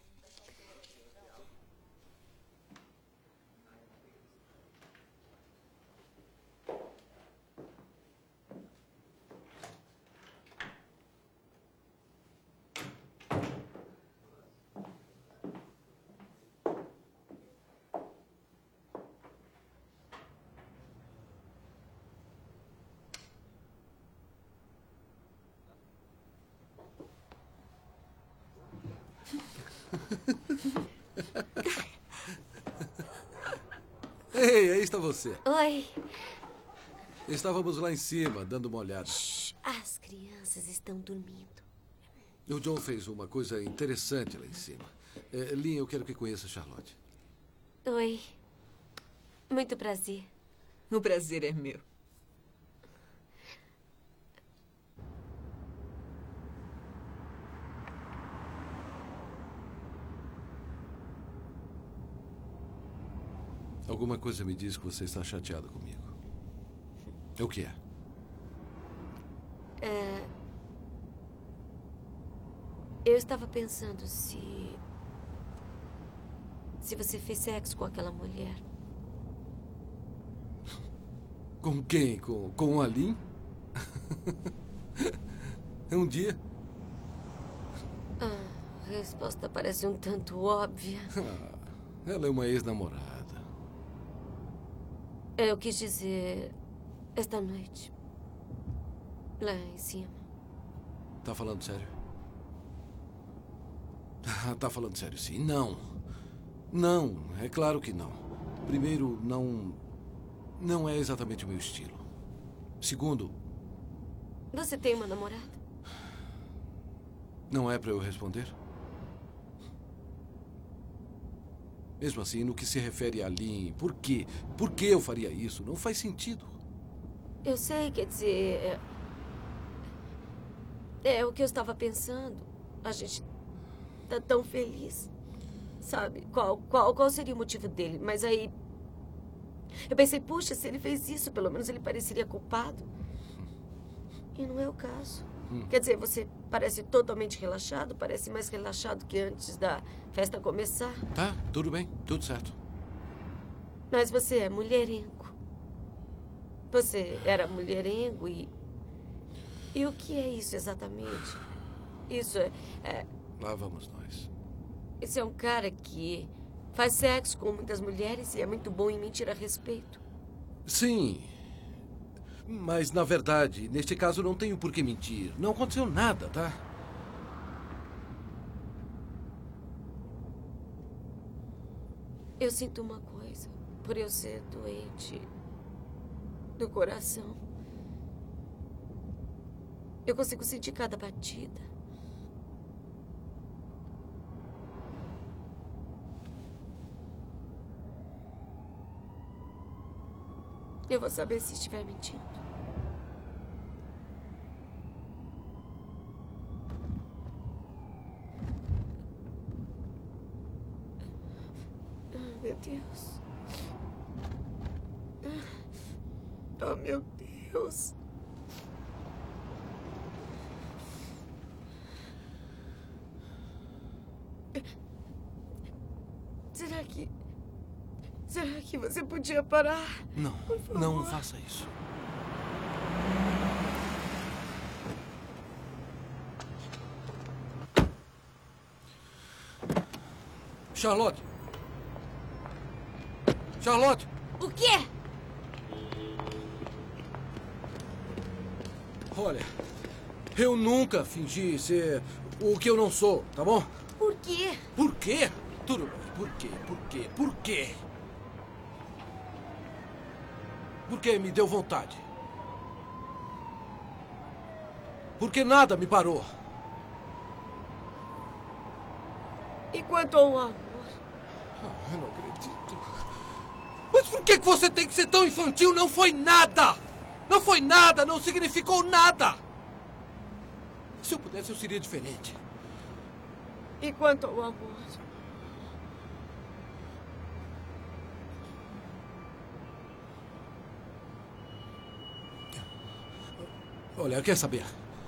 Ei, aí está você. Oi. Estávamos lá em cima, dando uma olhada. As crianças estão dormindo. O John fez uma coisa interessante lá em cima. Lynn, eu quero que conheça a Charlotte. Oi. Muito prazer. O prazer é meu. Alguma coisa me diz que você está chateado comigo. O que é? Eu estava pensando se você fez sexo com aquela mulher. Com quem? Com a Lynn? Um dia? A resposta parece um tanto óbvia. Ela é uma ex-namorada. Eu quis dizer esta noite. Lá em cima. Tá falando sério? Tá falando sério, sim. Não. Não, é claro que não. Primeiro, não é exatamente o meu estilo. Segundo... Você tem uma namorada? Não é para eu responder? Mesmo assim, no que se refere a Lynn, por quê? Por que eu faria isso? Não faz sentido. Eu sei, quer dizer... É o que eu estava pensando. A gente tá tão feliz. Sabe? Qual seria o motivo dele? Mas aí... Eu pensei, puxa, se ele fez isso, pelo menos ele pareceria culpado. E não é o caso. Quer dizer, você Parece totalmente relaxado. Parece mais relaxado que antes da festa começar. Tá, tudo bem, tudo certo. Mas você é mulherengo. Você era mulherengo e... E o que é isso exatamente? Isso é... Lá vamos nós. Isso é um cara que faz sexo com muitas mulheres e é muito bom em mentir a respeito. Sim. Mas, na verdade, neste caso não tenho por que mentir. Não aconteceu nada, tá? Eu sinto uma coisa. Por eu ser doente do coração, eu consigo sentir cada batida. Eu vou saber se estiver mentindo. Oh, meu Deus. Oh, meu Deus. Será que você podia parar? Não, não faça isso. Charlotte! Charlotte! O quê? Olha, eu nunca fingi ser o que eu não sou, tá bom? Por quê? Por quê? Tudo bem. Por quê? Por quê? Por quê? Porque me deu vontade. Porque nada me parou. E quanto ao amor? Eu não acredito. Mas por que você tem que ser tão infantil? Não foi nada! Não foi nada! Não significou nada! Se eu pudesse, eu seria diferente. E quanto ao amor? Olha, quer saber?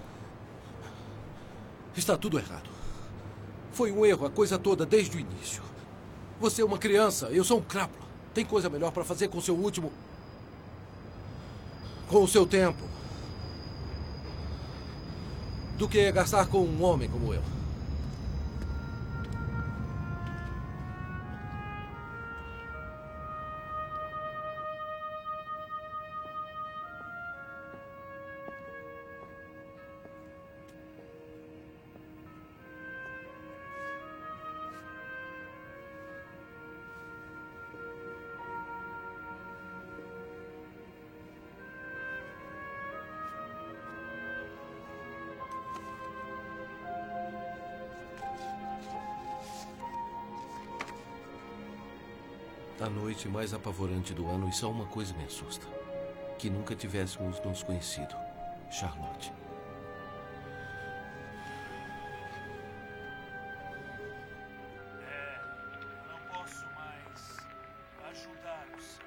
Está tudo errado. Foi um erro a coisa toda desde o início. Você é uma criança, eu sou um crápula. Tem coisa melhor para fazer com o seu último... com o seu tempo. Do que gastar com um homem como eu. A noite mais apavorante do ano e só uma coisa me assusta. Que nunca tivéssemos nos conhecido, Charlotte. Eu não posso mais ajudá-lo, Sam.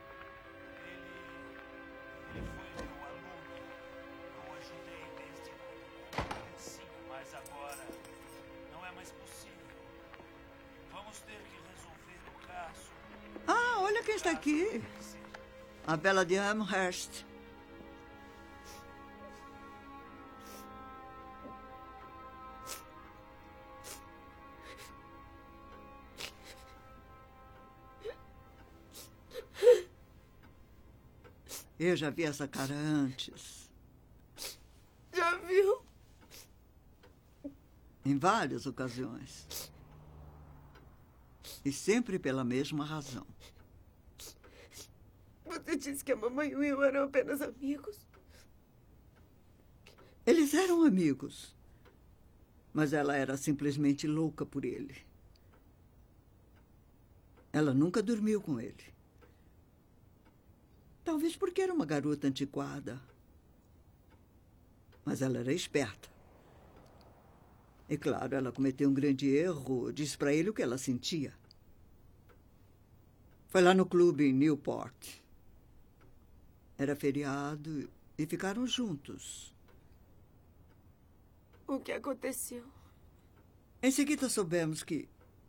Ele foi meu aluno. Eu o ajudei desde criancinha, mas agora não é mais possível. Vamos ter que resolver o caso. Ah, olha quem está aqui. A Bella de Amherst. Eu já vi essa cara antes. Já viu? Em várias ocasiões. E sempre pela mesma razão. Você disse que a mamãe e o Will eram apenas amigos. Eles eram amigos. Mas ela era simplesmente louca por ele. Ela nunca dormiu com ele. Talvez porque era uma garota antiquada. Mas ela era esperta. E claro, ela cometeu um grande erro. Disse para ele o que ela sentia. Foi lá no clube em Newport. Era feriado e ficaram juntos. O que aconteceu? Em seguida soubemos que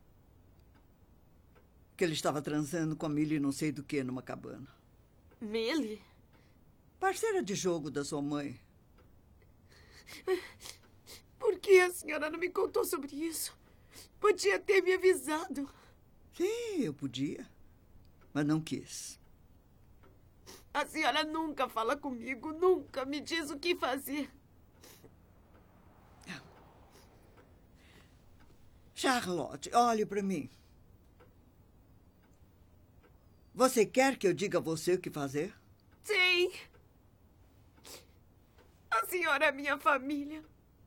ele estava transando com a Millie não sei do que numa cabana. Millie? Parceira de jogo da sua mãe. Por que a senhora não me contou sobre isso? Podia ter me avisado. Sim, eu podia. Mas não quis. A senhora nunca fala comigo, nunca me diz o que fazer. Charlotte, olhe para mim. Você quer que eu diga a você o que fazer? Sim. A senhora é minha família.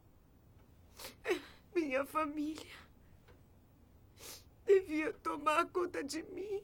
Minha família. Devia tomar conta de mim.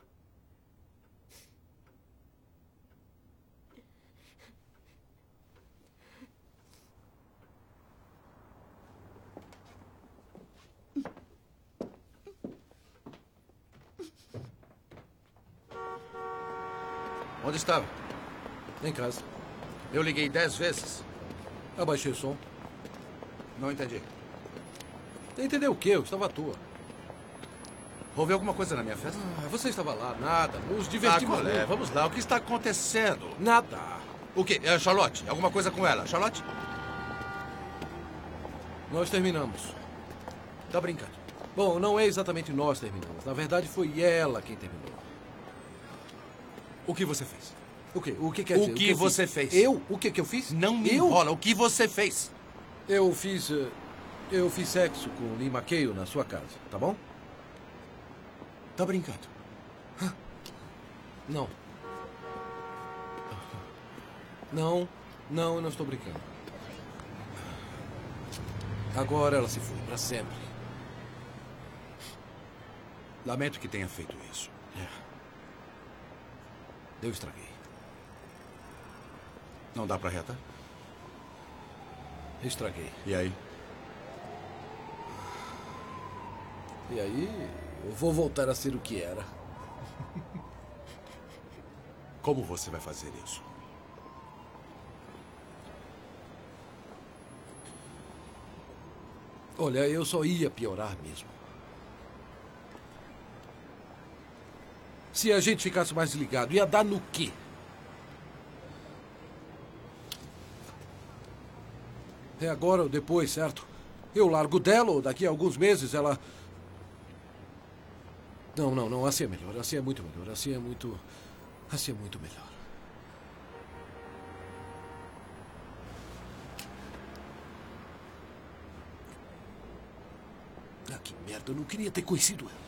Onde estava? Em casa. Eu liguei 10 vezes. Abaixei o som. Não entendi. Entendeu o quê? Eu estava à toa. Houve alguma coisa na minha festa? Você estava lá, nada. Nos divertimos. Vamos lá. O que está acontecendo? Nada. O quê? Charlotte? Alguma coisa com ela? Charlotte? Nós terminamos. Tá brincando? Bom, não é exatamente nós terminamos. Na verdade, foi ela quem terminou. O que você fez? O quê? O que quer dizer? O que você fez? Eu? O que eu fiz? Não me enrola. O que você fez? Eu fiz sexo com Lee McHale na sua casa, tá bom? Tá brincando? Não. Não, eu não estou brincando. Agora ela se foi, para sempre. Lamento que tenha feito isso. Eu estraguei. Não dá pra reatar? Estraguei. E aí? E aí, eu vou voltar a ser o que era. Como você vai fazer isso? Olha, eu só ia piorar mesmo. Se a gente ficasse mais ligado, ia dar no quê? É agora ou depois, certo? Eu largo dela ou daqui a alguns meses ela... Não, assim é melhor. Assim é muito melhor. Assim é muito melhor. Ah, que merda. Eu não queria ter conhecido ela.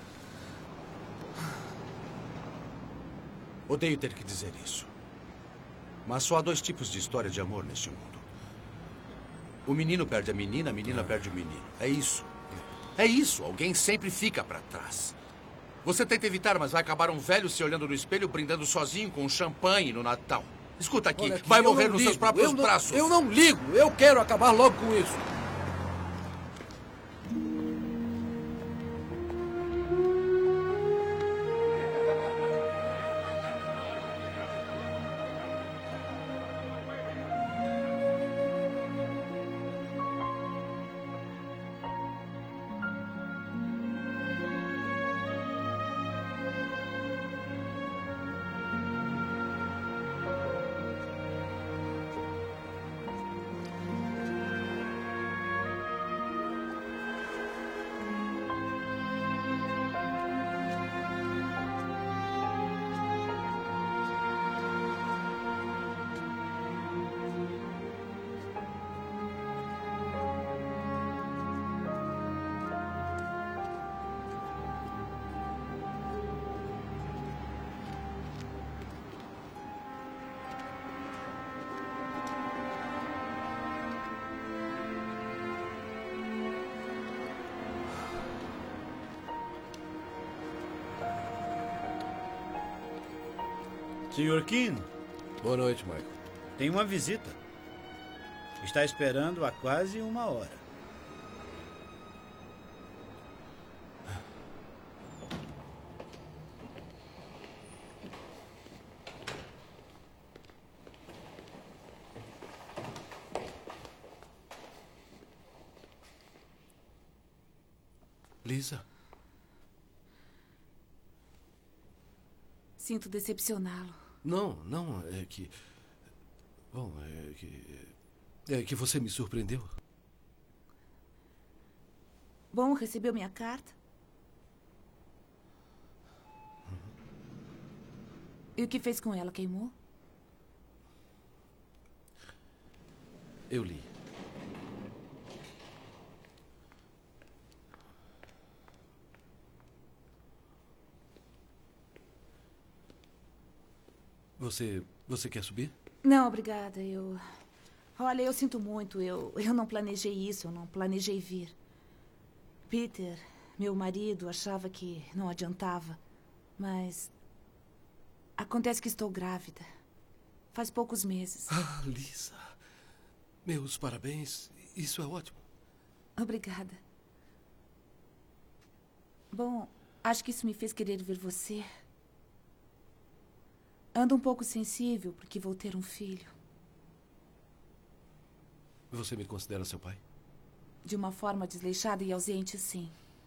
Odeio ter que dizer isso. Mas só há 2 tipos de história de amor neste mundo. O menino perde a menina perde o menino. É isso. É isso. Alguém sempre fica para trás. Você tenta evitar, mas vai acabar um velho se olhando no espelho, brindando sozinho com champanhe no Natal. Escuta aqui, vai morrer nos seus próprios braços. Eu não ligo. Eu quero acabar logo com isso. Sr. Keane. Boa noite, Michael. Tem uma visita. Está esperando há quase 1 hora. Lisa? Sinto decepcioná-lo. Não, é que... Bom, é que você me surpreendeu. Bom, recebeu minha carta? E o que fez com ela? Queimou? Eu li. Você quer subir? Não, obrigada. Olha, eu sinto muito. Eu não planejei isso. Eu não planejei vir. Peter, meu marido, achava que não adiantava. Mas... acontece que estou grávida. Faz poucos meses. Ah, Lisa. Meus parabéns. Isso é ótimo. Obrigada. Bom, acho que isso me fez querer ver você. Ando um pouco sensível porque vou ter um filho. Você me considera seu pai? De uma forma desleixada e ausente, sim.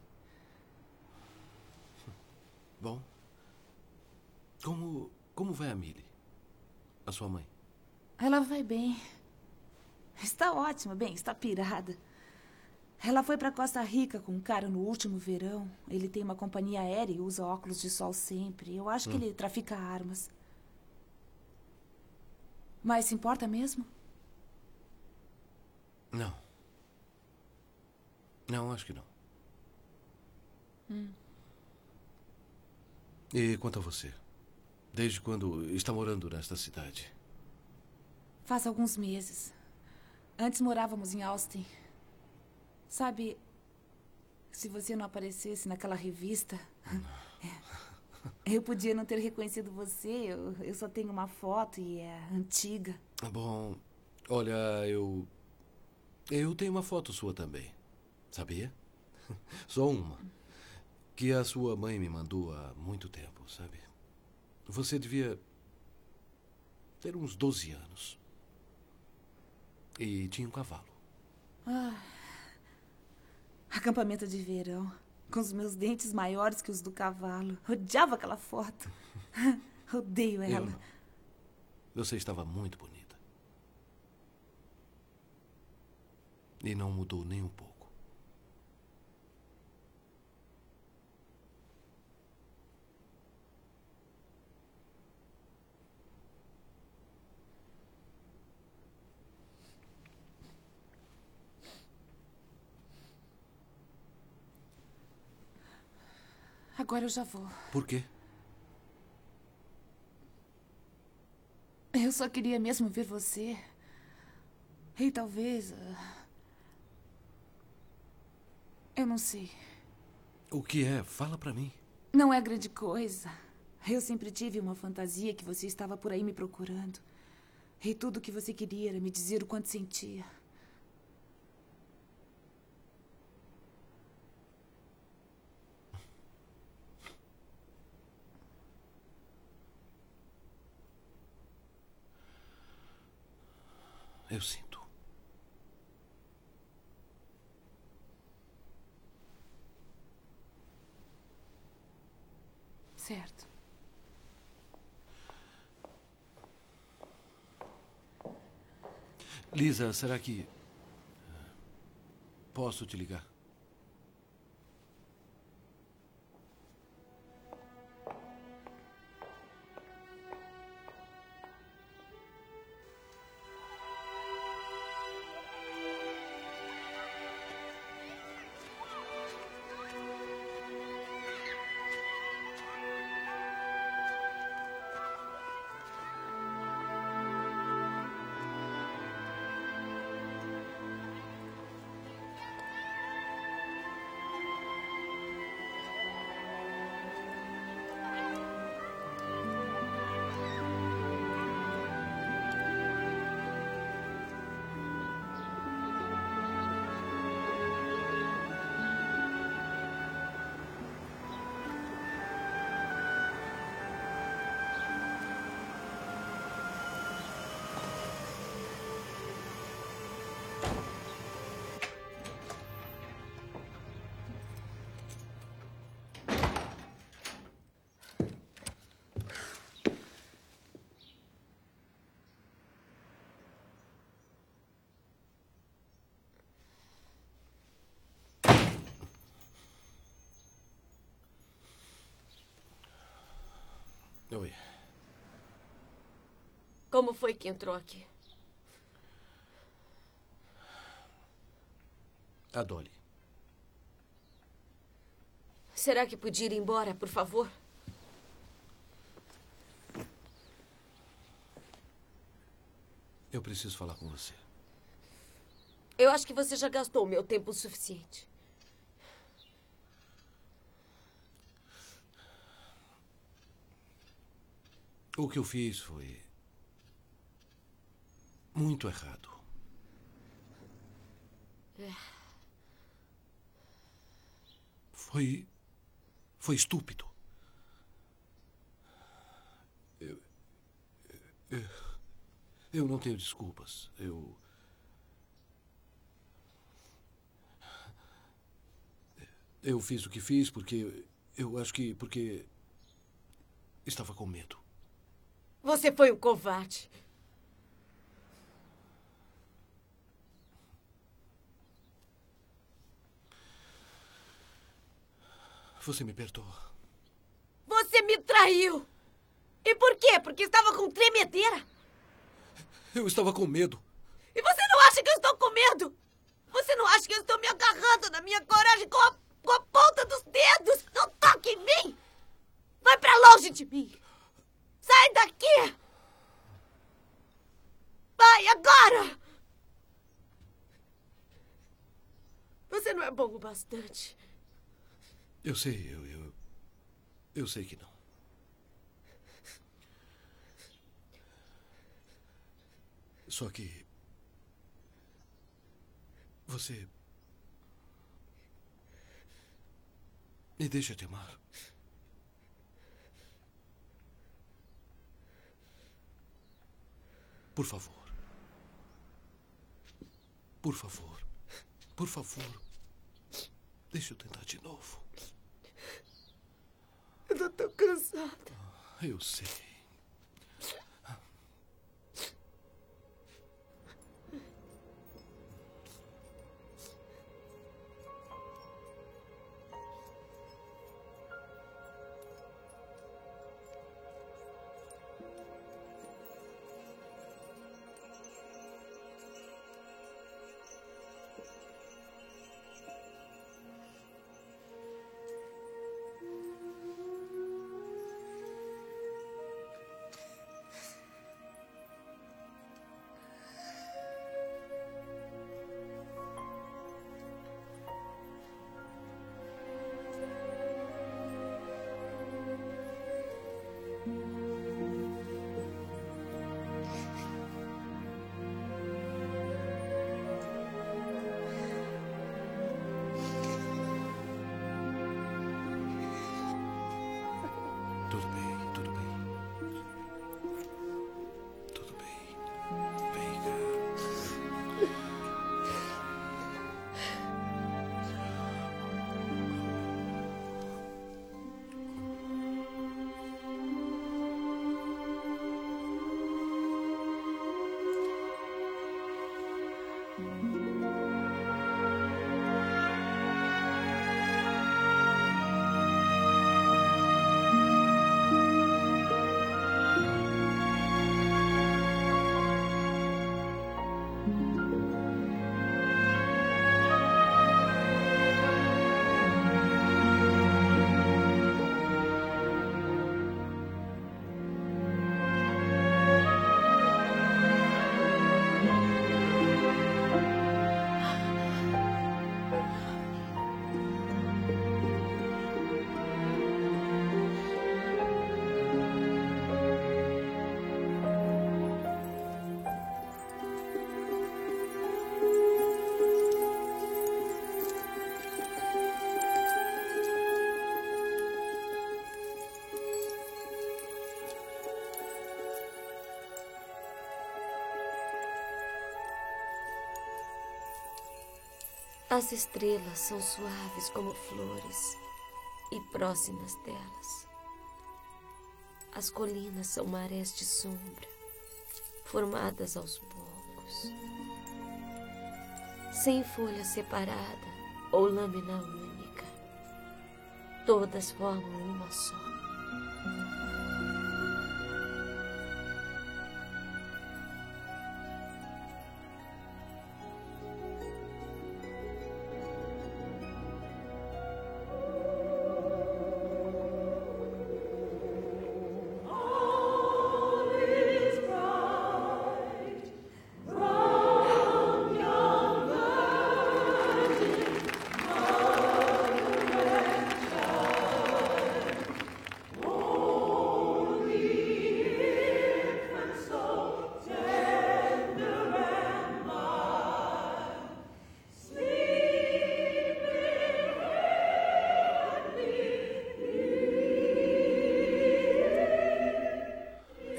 Bom. Como vai a Millie? A sua mãe? Ela vai bem. Está ótima, bem, está pirada. Ela foi para Costa Rica com um cara no último verão. Ele tem uma companhia aérea e usa óculos de sol sempre. Eu acho que ele trafica armas. Mas se importa mesmo? Não. Não, acho que não. E quanto a você? Desde quando está morando nesta cidade? Faz alguns meses. Antes morávamos em Austin. Sabe, se você não aparecesse naquela revista, eu podia não ter reconhecido você. Eu só tenho uma foto e é antiga. Bom, olha, eu tenho uma foto sua também. Sabia? Só uma. Que a sua mãe me mandou há muito tempo, sabe? Você devia ter uns 12 anos. E tinha um cavalo. Acampamento de verão. Com os meus dentes maiores que os do cavalo. Odiava aquela foto. Odeio ela. Você estava muito bonita. E não mudou nem um pouco. Agora eu já vou. Por quê? Eu só queria mesmo ver você. E talvez... eu não sei. O que é? Fala pra mim. Não é grande coisa. Eu sempre tive uma fantasia que você estava por aí me procurando. E tudo o que você queria era me dizer o quanto sentia. Eu sinto. Certo. Lisa, será que posso te ligar? Como foi que entrou aqui? A Dolly. Será que podia ir embora, por favor? Eu preciso falar com você. Eu acho que você já gastou o meu tempo o suficiente. O que eu fiz foi muito errado. Foi estúpido. Eu não tenho desculpas. Eu fiz o que fiz porque eu acho que porque estava com medo. Você foi um covarde. Você me perdoa. Você me traiu. E por quê? Porque estava com tremedeira. Eu estava com medo. E você não acha que eu estou com medo? Você não acha que eu estou me agarrando na minha coragem com a ponta dos dedos? Não toque em mim! Vai pra longe de mim! Sai daqui! Vai, agora! Você não é bom o bastante. Eu sei, eu sei que não. Só que você me deixa te amar. Por favor. Por favor. Por favor. Deixa eu tentar de novo. Eu tô tão cansada. Eu sei. Tudo bem, tudo bem. Tudo bem. Vem cá. As estrelas são suaves como flores e próximas delas. As colinas são marés de sombra, formadas aos poucos. Sem folha separada ou lâmina única, todas formam uma só.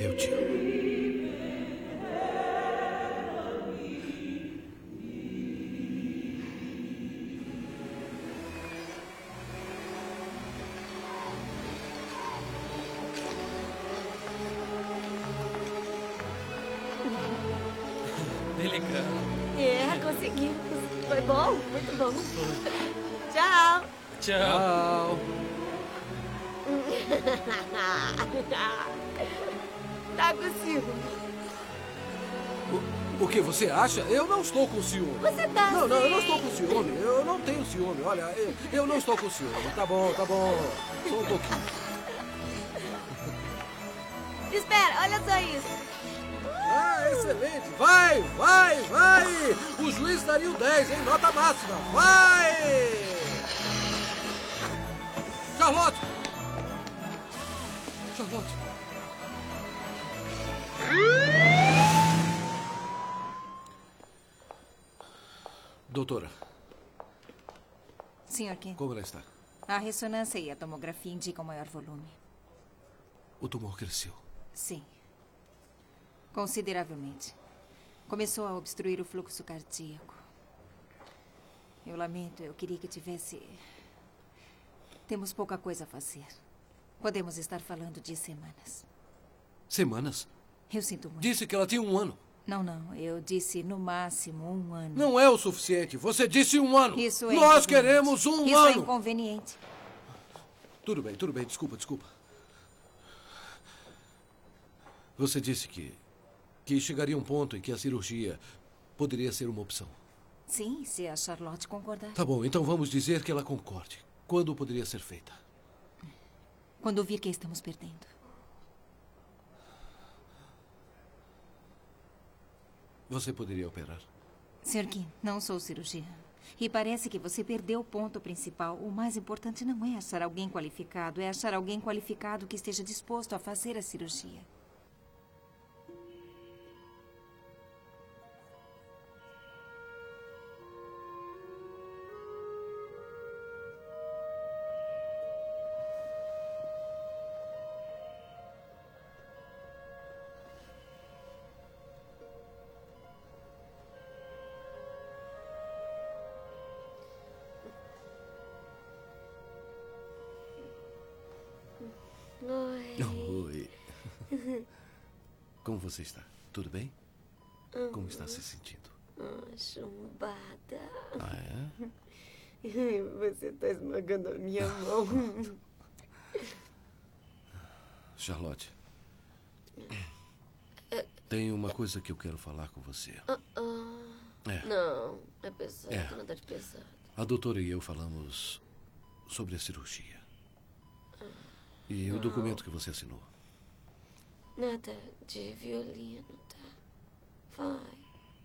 Eu te amo. Bem legal. Conseguimos. Foi bom? Muito bom. Tchau. Tchau. Tá com ciúme. O que você acha? Eu não estou com ciúme. Você tá Não, eu não sim. estou com ciúme. Eu não tenho ciúme. Olha, eu não estou com ciúme. Tá bom. Só um pouquinho. Espera, olha só isso. Ah, excelente. Vai. O juiz daria o 10, hein? Nota máxima. Vai! Charlotte! Doutora, Sr. Kim, como ela está? a ressonância e a tomografia indicam maior volume. O tumor cresceu. Sim. Consideravelmente. Começou a obstruir o fluxo cardíaco. Eu lamento, eu queria que tivesse... Temos pouca coisa a fazer. Podemos estar falando de semanas. Semanas? Eu sinto muito. Disse que ela tinha 1 ano. Não. Eu disse no máximo 1 ano. Não é o suficiente. Você disse 1 ano. Isso é Nós inconveniente. queremos 1 ano. Isso é inconveniente. Tudo bem. Desculpa. Você disse que chegaria um ponto em que a cirurgia poderia ser uma opção. Sim, se a Charlotte concordar. Tá bom, então vamos dizer que ela concorde. Quando poderia ser feita? Quando vir que estamos perdendo. Você poderia operar? Sr. Kim, não sou cirurgiã. E parece que você perdeu o ponto principal. O mais importante não é achar alguém qualificado, é achar alguém qualificado que esteja disposto a fazer a cirurgia. Oi. Como você está? Tudo bem? Como está se sentindo? Chumbada. Ah, é? Você está esmagando a minha mão. Charlotte. Tem uma coisa que eu quero falar com você. É. Não, é pesado, É. nada de pesado. A doutora e eu falamos sobre a cirurgia. E o documento que você assinou. Nada de violino, tá? Vai.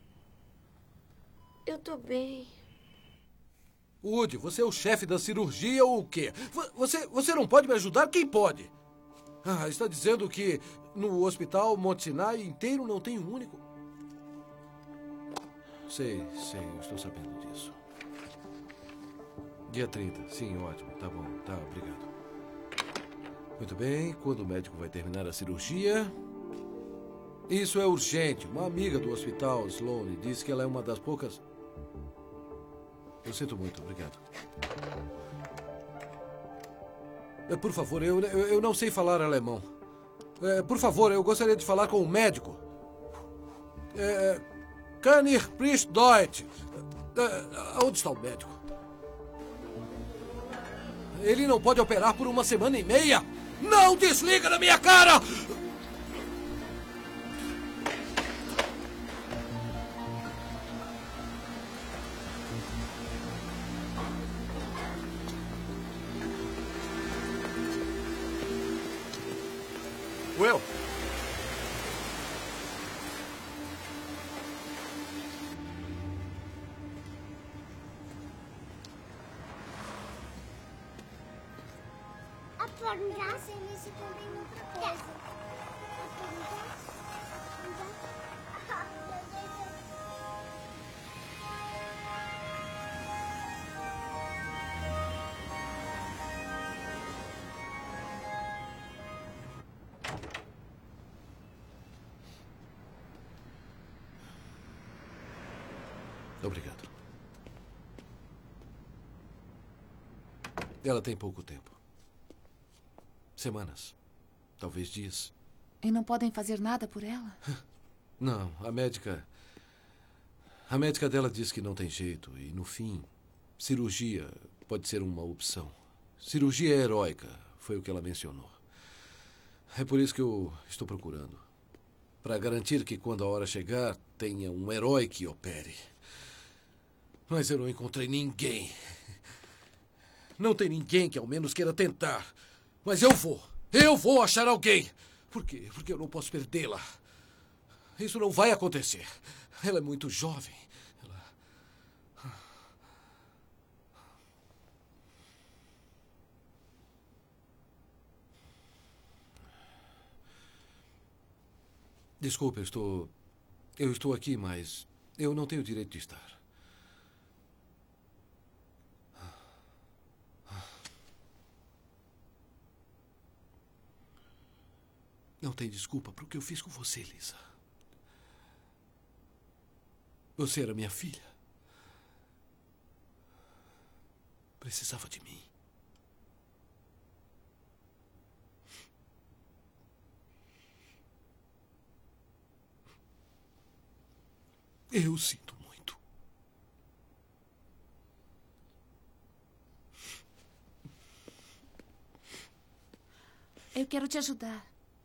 Eu tô bem. Woody, você é o chefe da cirurgia ou o quê? Você não pode me ajudar? Quem pode? Está dizendo que no hospital Monte Sinai inteiro não tem um único? Sei, eu estou sabendo disso. Dia 30, sim, ótimo. Tá bom, tá, obrigado. Muito bem, quando o médico vai terminar a cirurgia? Isso é urgente. Uma amiga do hospital, Sloane, disse que ela é uma das poucas... Eu sinto muito, obrigado. Por favor, eu não sei falar alemão. Por favor, eu gostaria de falar com o médico. Kann ich spricht Deutsch? Onde está o médico? Ele não pode operar por 1 semana e meia? Não desliga na minha cara! Will! Atualizar sem isso também outra coisa. Obrigado. Ela tem pouco tempo. Semanas. Talvez dias. E não podem fazer nada por ela? Não, a médica... A médica dela diz que não tem jeito. E, no fim, cirurgia pode ser uma opção. Cirurgia heróica, foi o que ela mencionou. É por isso que eu estou procurando. Para garantir que, quando a hora chegar, tenha um herói que opere. Mas eu não encontrei ninguém. Não tem ninguém que ao menos queira tentar. Mas eu vou. Eu vou achar alguém. Por quê? Porque eu não posso perdê-la. Isso não vai acontecer. Ela é muito jovem. Desculpe, eu estou aqui, mas eu não tenho o direito de estar. Não tem desculpa para o que eu fiz com você, Lisa. Você era minha filha. Precisava de mim. Eu sinto muito. Eu quero te ajudar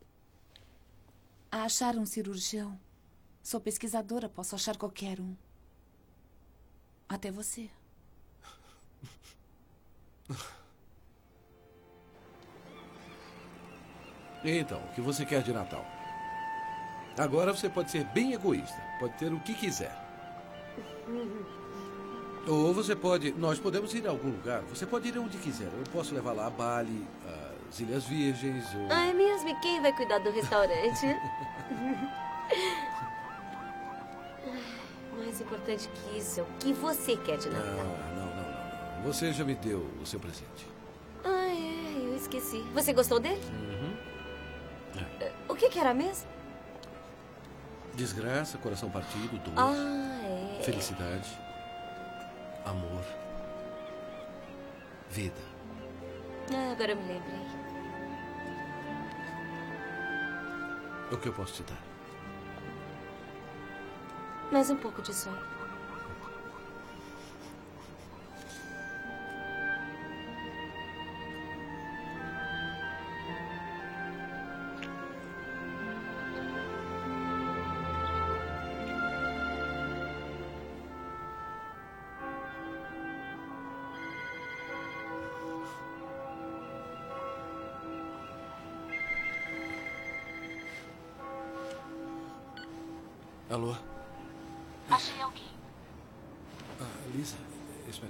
a achar um cirurgião. Sou pesquisadora, posso achar qualquer um. Até você. Então, o que você quer de Natal? Agora você pode ser bem egoísta. Pode ter o que quiser. Ou você pode... Nós podemos ir a algum lugar. Você pode ir onde quiser. Eu posso levar lá a Bali, as Ilhas Virgens, ou... Ah, é mesmo? E quem vai cuidar do restaurante? Mais importante que isso é o que você quer de Natal. Não. Você já me deu o seu presente. Ah, é. Eu esqueci. Você gostou dele? Uhum. O que era mesmo? Desgraça, coração partido, dor, felicidade, amor, vida. Ah, agora eu me lembrei. O que eu posso te dar? Mais um pouco de sono. Alô? Achei alguém. Lisa, espera.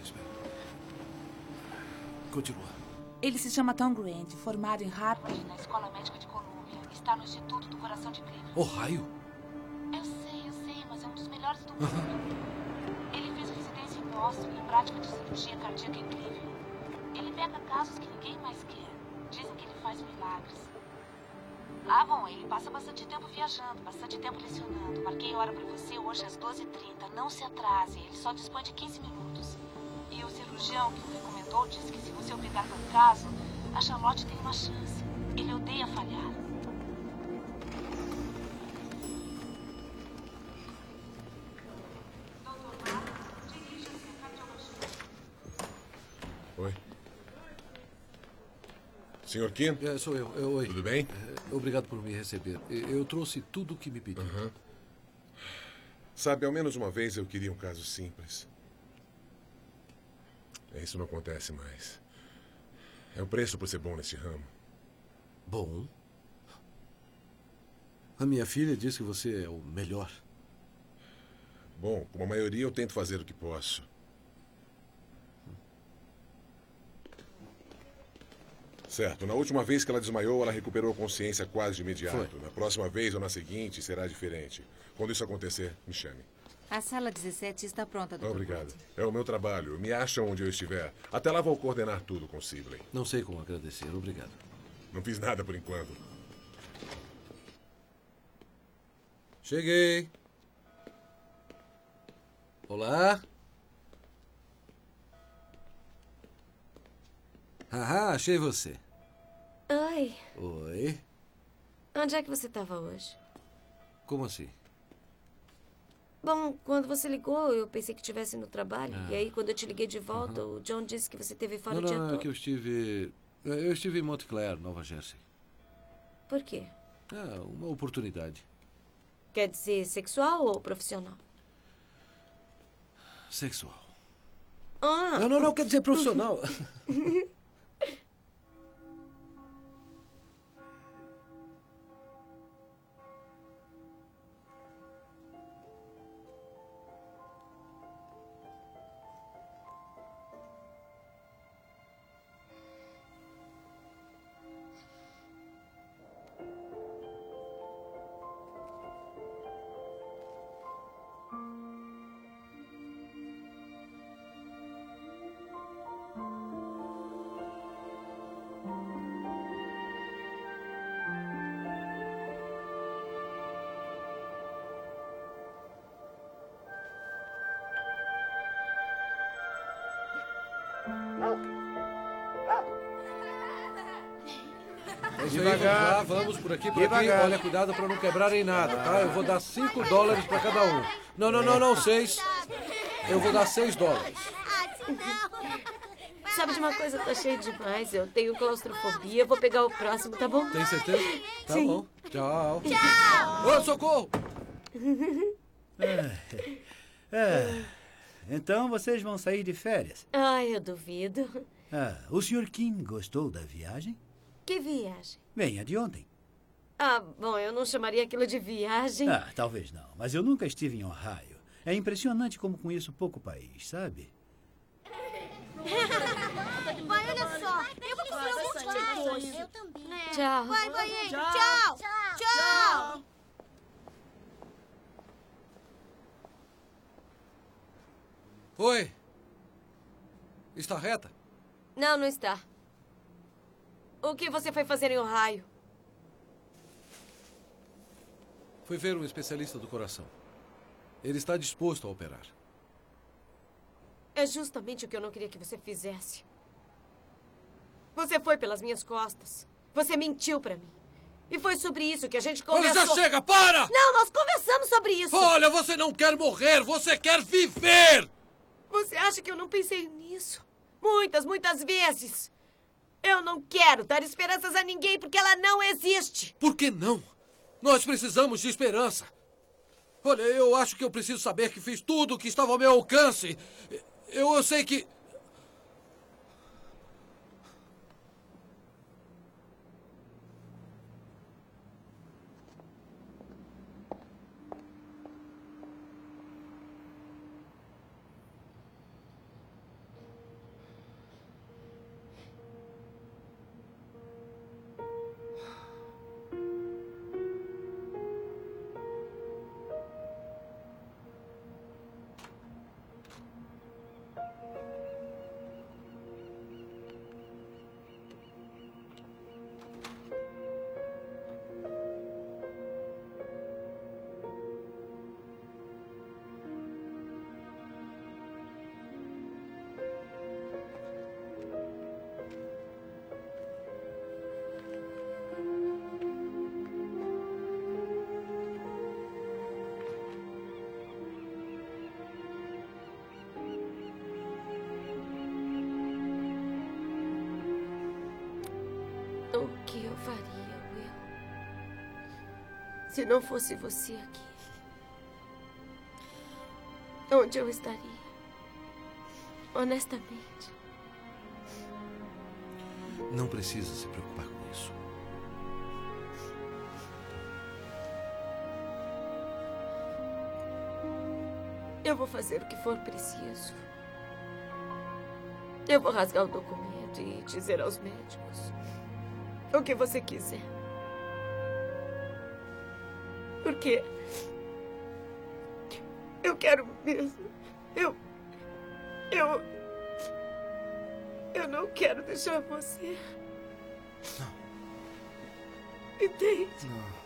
Continua. Ele se chama Tom Grant, formado em Harvard na Escola Médica de Colômbia. Está no Instituto do Coração de Cleveland. Ohio? Eu sei, mas é um dos melhores do mundo. Ele fez residência em Boston e prática de cirurgia cardíaca incrível. Ele pega casos que ninguém mais quer. Dizem que ele faz milagres. Ah, bom, ele passa bastante tempo viajando, bastante tempo lecionando. Marquei hora pra você hoje às 12h30. Não se atrase, ele só dispõe de 15 minutos. E o cirurgião que o recomendou disse que se você o pegar por caso, a Charlotte tem uma chance. Ele odeia falhar. Oi. Senhor Kim? Sou eu. Oi. Tudo bem? Obrigado por me receber. Eu trouxe tudo o que me pediu. Sabe, ao menos uma vez eu queria um caso simples. Isso não acontece mais. É o preço por ser bom nesse ramo. Bom? A minha filha diz que você é o melhor. Bom, como a maioria, eu tento fazer o que posso. Certo. Na última vez que ela desmaiou, ela recuperou a consciência quase de imediato. Foi. Na próxima vez ou na seguinte, será diferente. Quando isso acontecer, me chame. A sala 17 está pronta, Dr. Obrigado. É o meu trabalho. Me acham onde eu estiver. Até lá vou coordenar tudo com Sibley. Não sei como agradecer. Obrigado. Não fiz nada por enquanto. Cheguei. Olá. Ah, achei você. Oi. Oi. Onde é que você estava hoje? Como assim? Bom, quando você ligou, eu pensei que estivesse no trabalho. E aí, quando eu te liguei de volta, o John disse que você esteve fora o dia Não, todo. é que eu estive em Montclair, Nova Jersey. Por quê? É, uma oportunidade. Quer dizer sexual ou profissional? Sexual. Ah. Não, quer dizer profissional. Devagar, vamos por aqui, Devagar. Olha, cuidado para não quebrarem nada, tá? Eu vou dar $5 para cada um. Não, 6. Eu vou dar $6. Sabe de uma coisa? Tá cheio demais. Eu tenho claustrofobia. Eu vou pegar o próximo, tá bom? Tem certeza? Tá Sim. bom. Tchau. Tchau. Ô, socorro! Então vocês vão sair de férias. Ai, eu duvido. O Sr. Kim gostou da viagem? Que viagem? Bem, a de ontem. Ah, bom, eu não chamaria aquilo de viagem. Talvez não, mas eu nunca estive em Ohio. É impressionante como conheço pouco país, sabe? Vai, olha só. Eu vou comer um monte de coisa. Eu também. Tchau. Vai, hein? Tchau. Tchau. Oi. Está reta? Não, não está. O que você foi fazer em Ohio? Fui ver um especialista do coração. Ele está disposto a operar. É justamente o que eu não queria que você fizesse. Você foi pelas minhas costas. Você mentiu pra mim. E foi sobre isso que a gente conversou. Olha, já chega, para! Não, nós conversamos sobre isso. Olha, você não quer morrer, você quer viver! Você acha que eu não pensei nisso? Muitas vezes. Eu não quero dar esperanças a ninguém porque ela não existe. Por que não? Nós precisamos de esperança. Olha, eu acho que eu preciso saber que fiz tudo o que estava ao meu alcance. Eu sei que... O que eu faria, Will? Se não fosse você aqui. Onde eu estaria? Honestamente. Não precisa se preocupar com isso. Eu vou fazer o que for preciso. Eu vou rasgar o documento e dizer aos médicos o que você quiser. Porque eu quero mesmo. Eu não quero deixar você. Não. Entende? Não.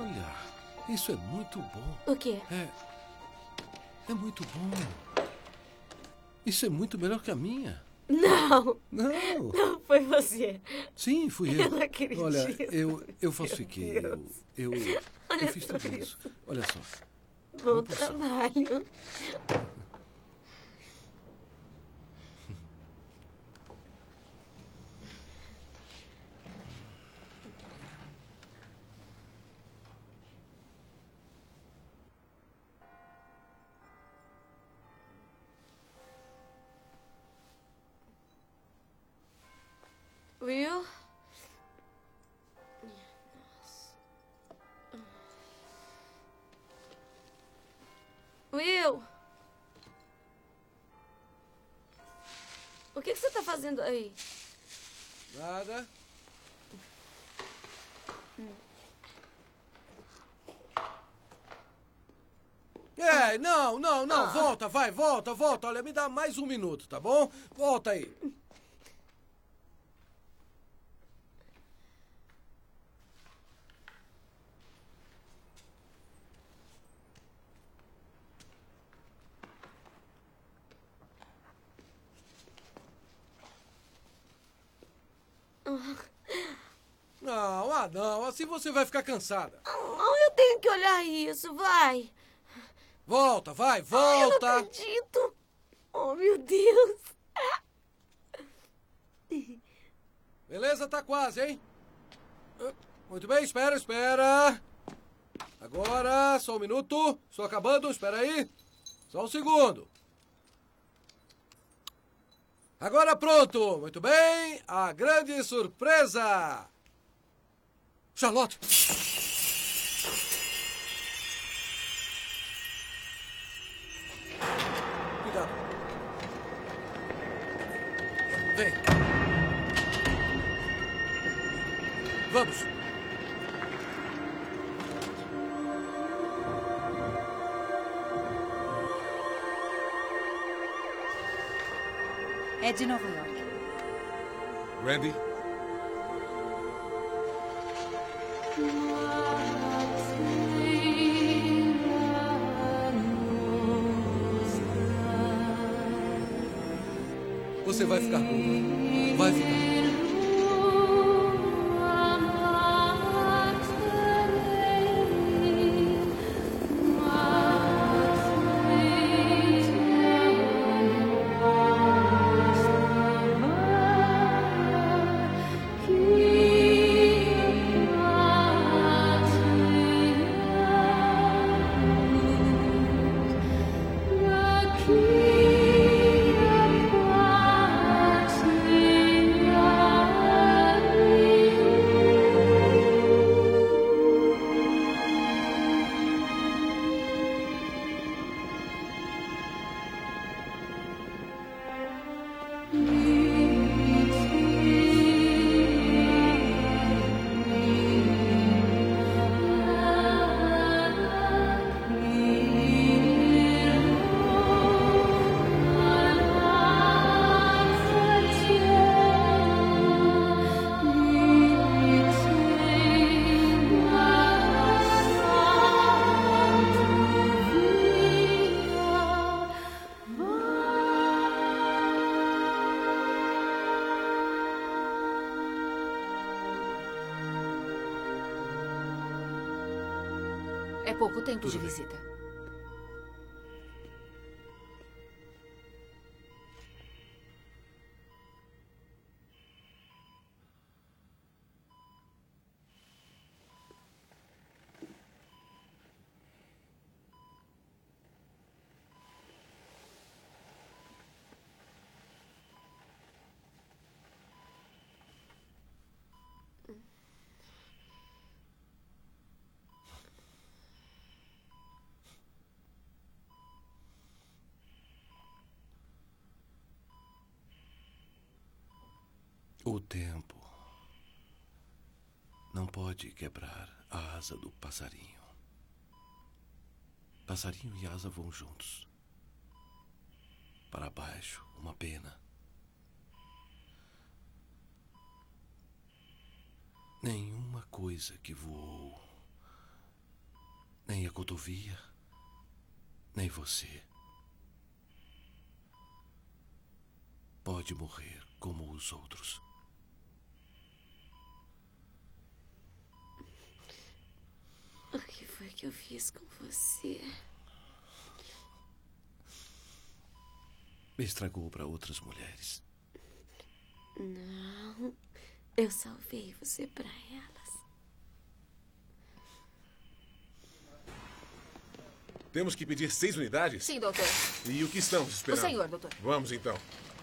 Olha, isso é muito bom. O quê? É muito bom. Isso é muito melhor que a minha. Não. Não. Não foi você. Sim, fui eu. Eu não acredito. Olha, eu falsifiquei. Eu fiz tudo isso. Olha só. Bom trabalho. Will? Will? O que você está fazendo aí? Nada. Não. Volta, vai, volta. Olha, me dá mais um minuto, tá bom? Volta aí. Não, assim você vai ficar cansada. Não, eu tenho que olhar isso, vai. Volta, vai, Eu volta. não acredito. Oh, meu Deus. Beleza, tá quase, hein? Muito bem, espera. Agora, só um minuto. Estou acabando, espera aí. Só um segundo. Agora pronto. Muito bem. A grande surpresa. Charlotte. Cuidado. Vem. Vamos. É de Nova York. Randy? Você vai ficar boa. Vai ficar. É pouco tempo Tudo de bem. visita. O tempo não pode quebrar a asa do passarinho. Passarinho e asa vão juntos. Para baixo, uma pena. Nenhuma coisa que voou Nem a Codovia, nem você. Pode morrer como os outros. O que foi que eu fiz com você? Me estragou para outras mulheres. Não, eu salvei você para elas. Temos que pedir 6 unidades? Sim, doutor. E o que estamos esperando? O senhor, doutor. Vamos, então.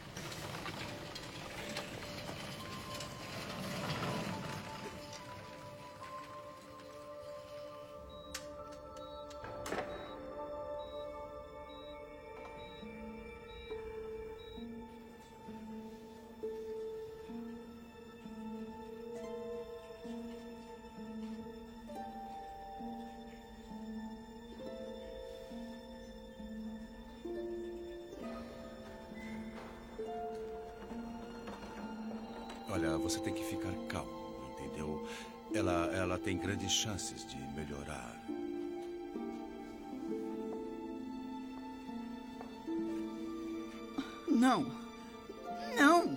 Olha, você tem que ficar calmo, entendeu? Ela tem grandes chances de melhorar. Não. Não.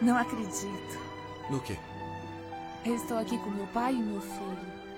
Não acredito. No quê? Eu estou aqui com meu pai e meu filho.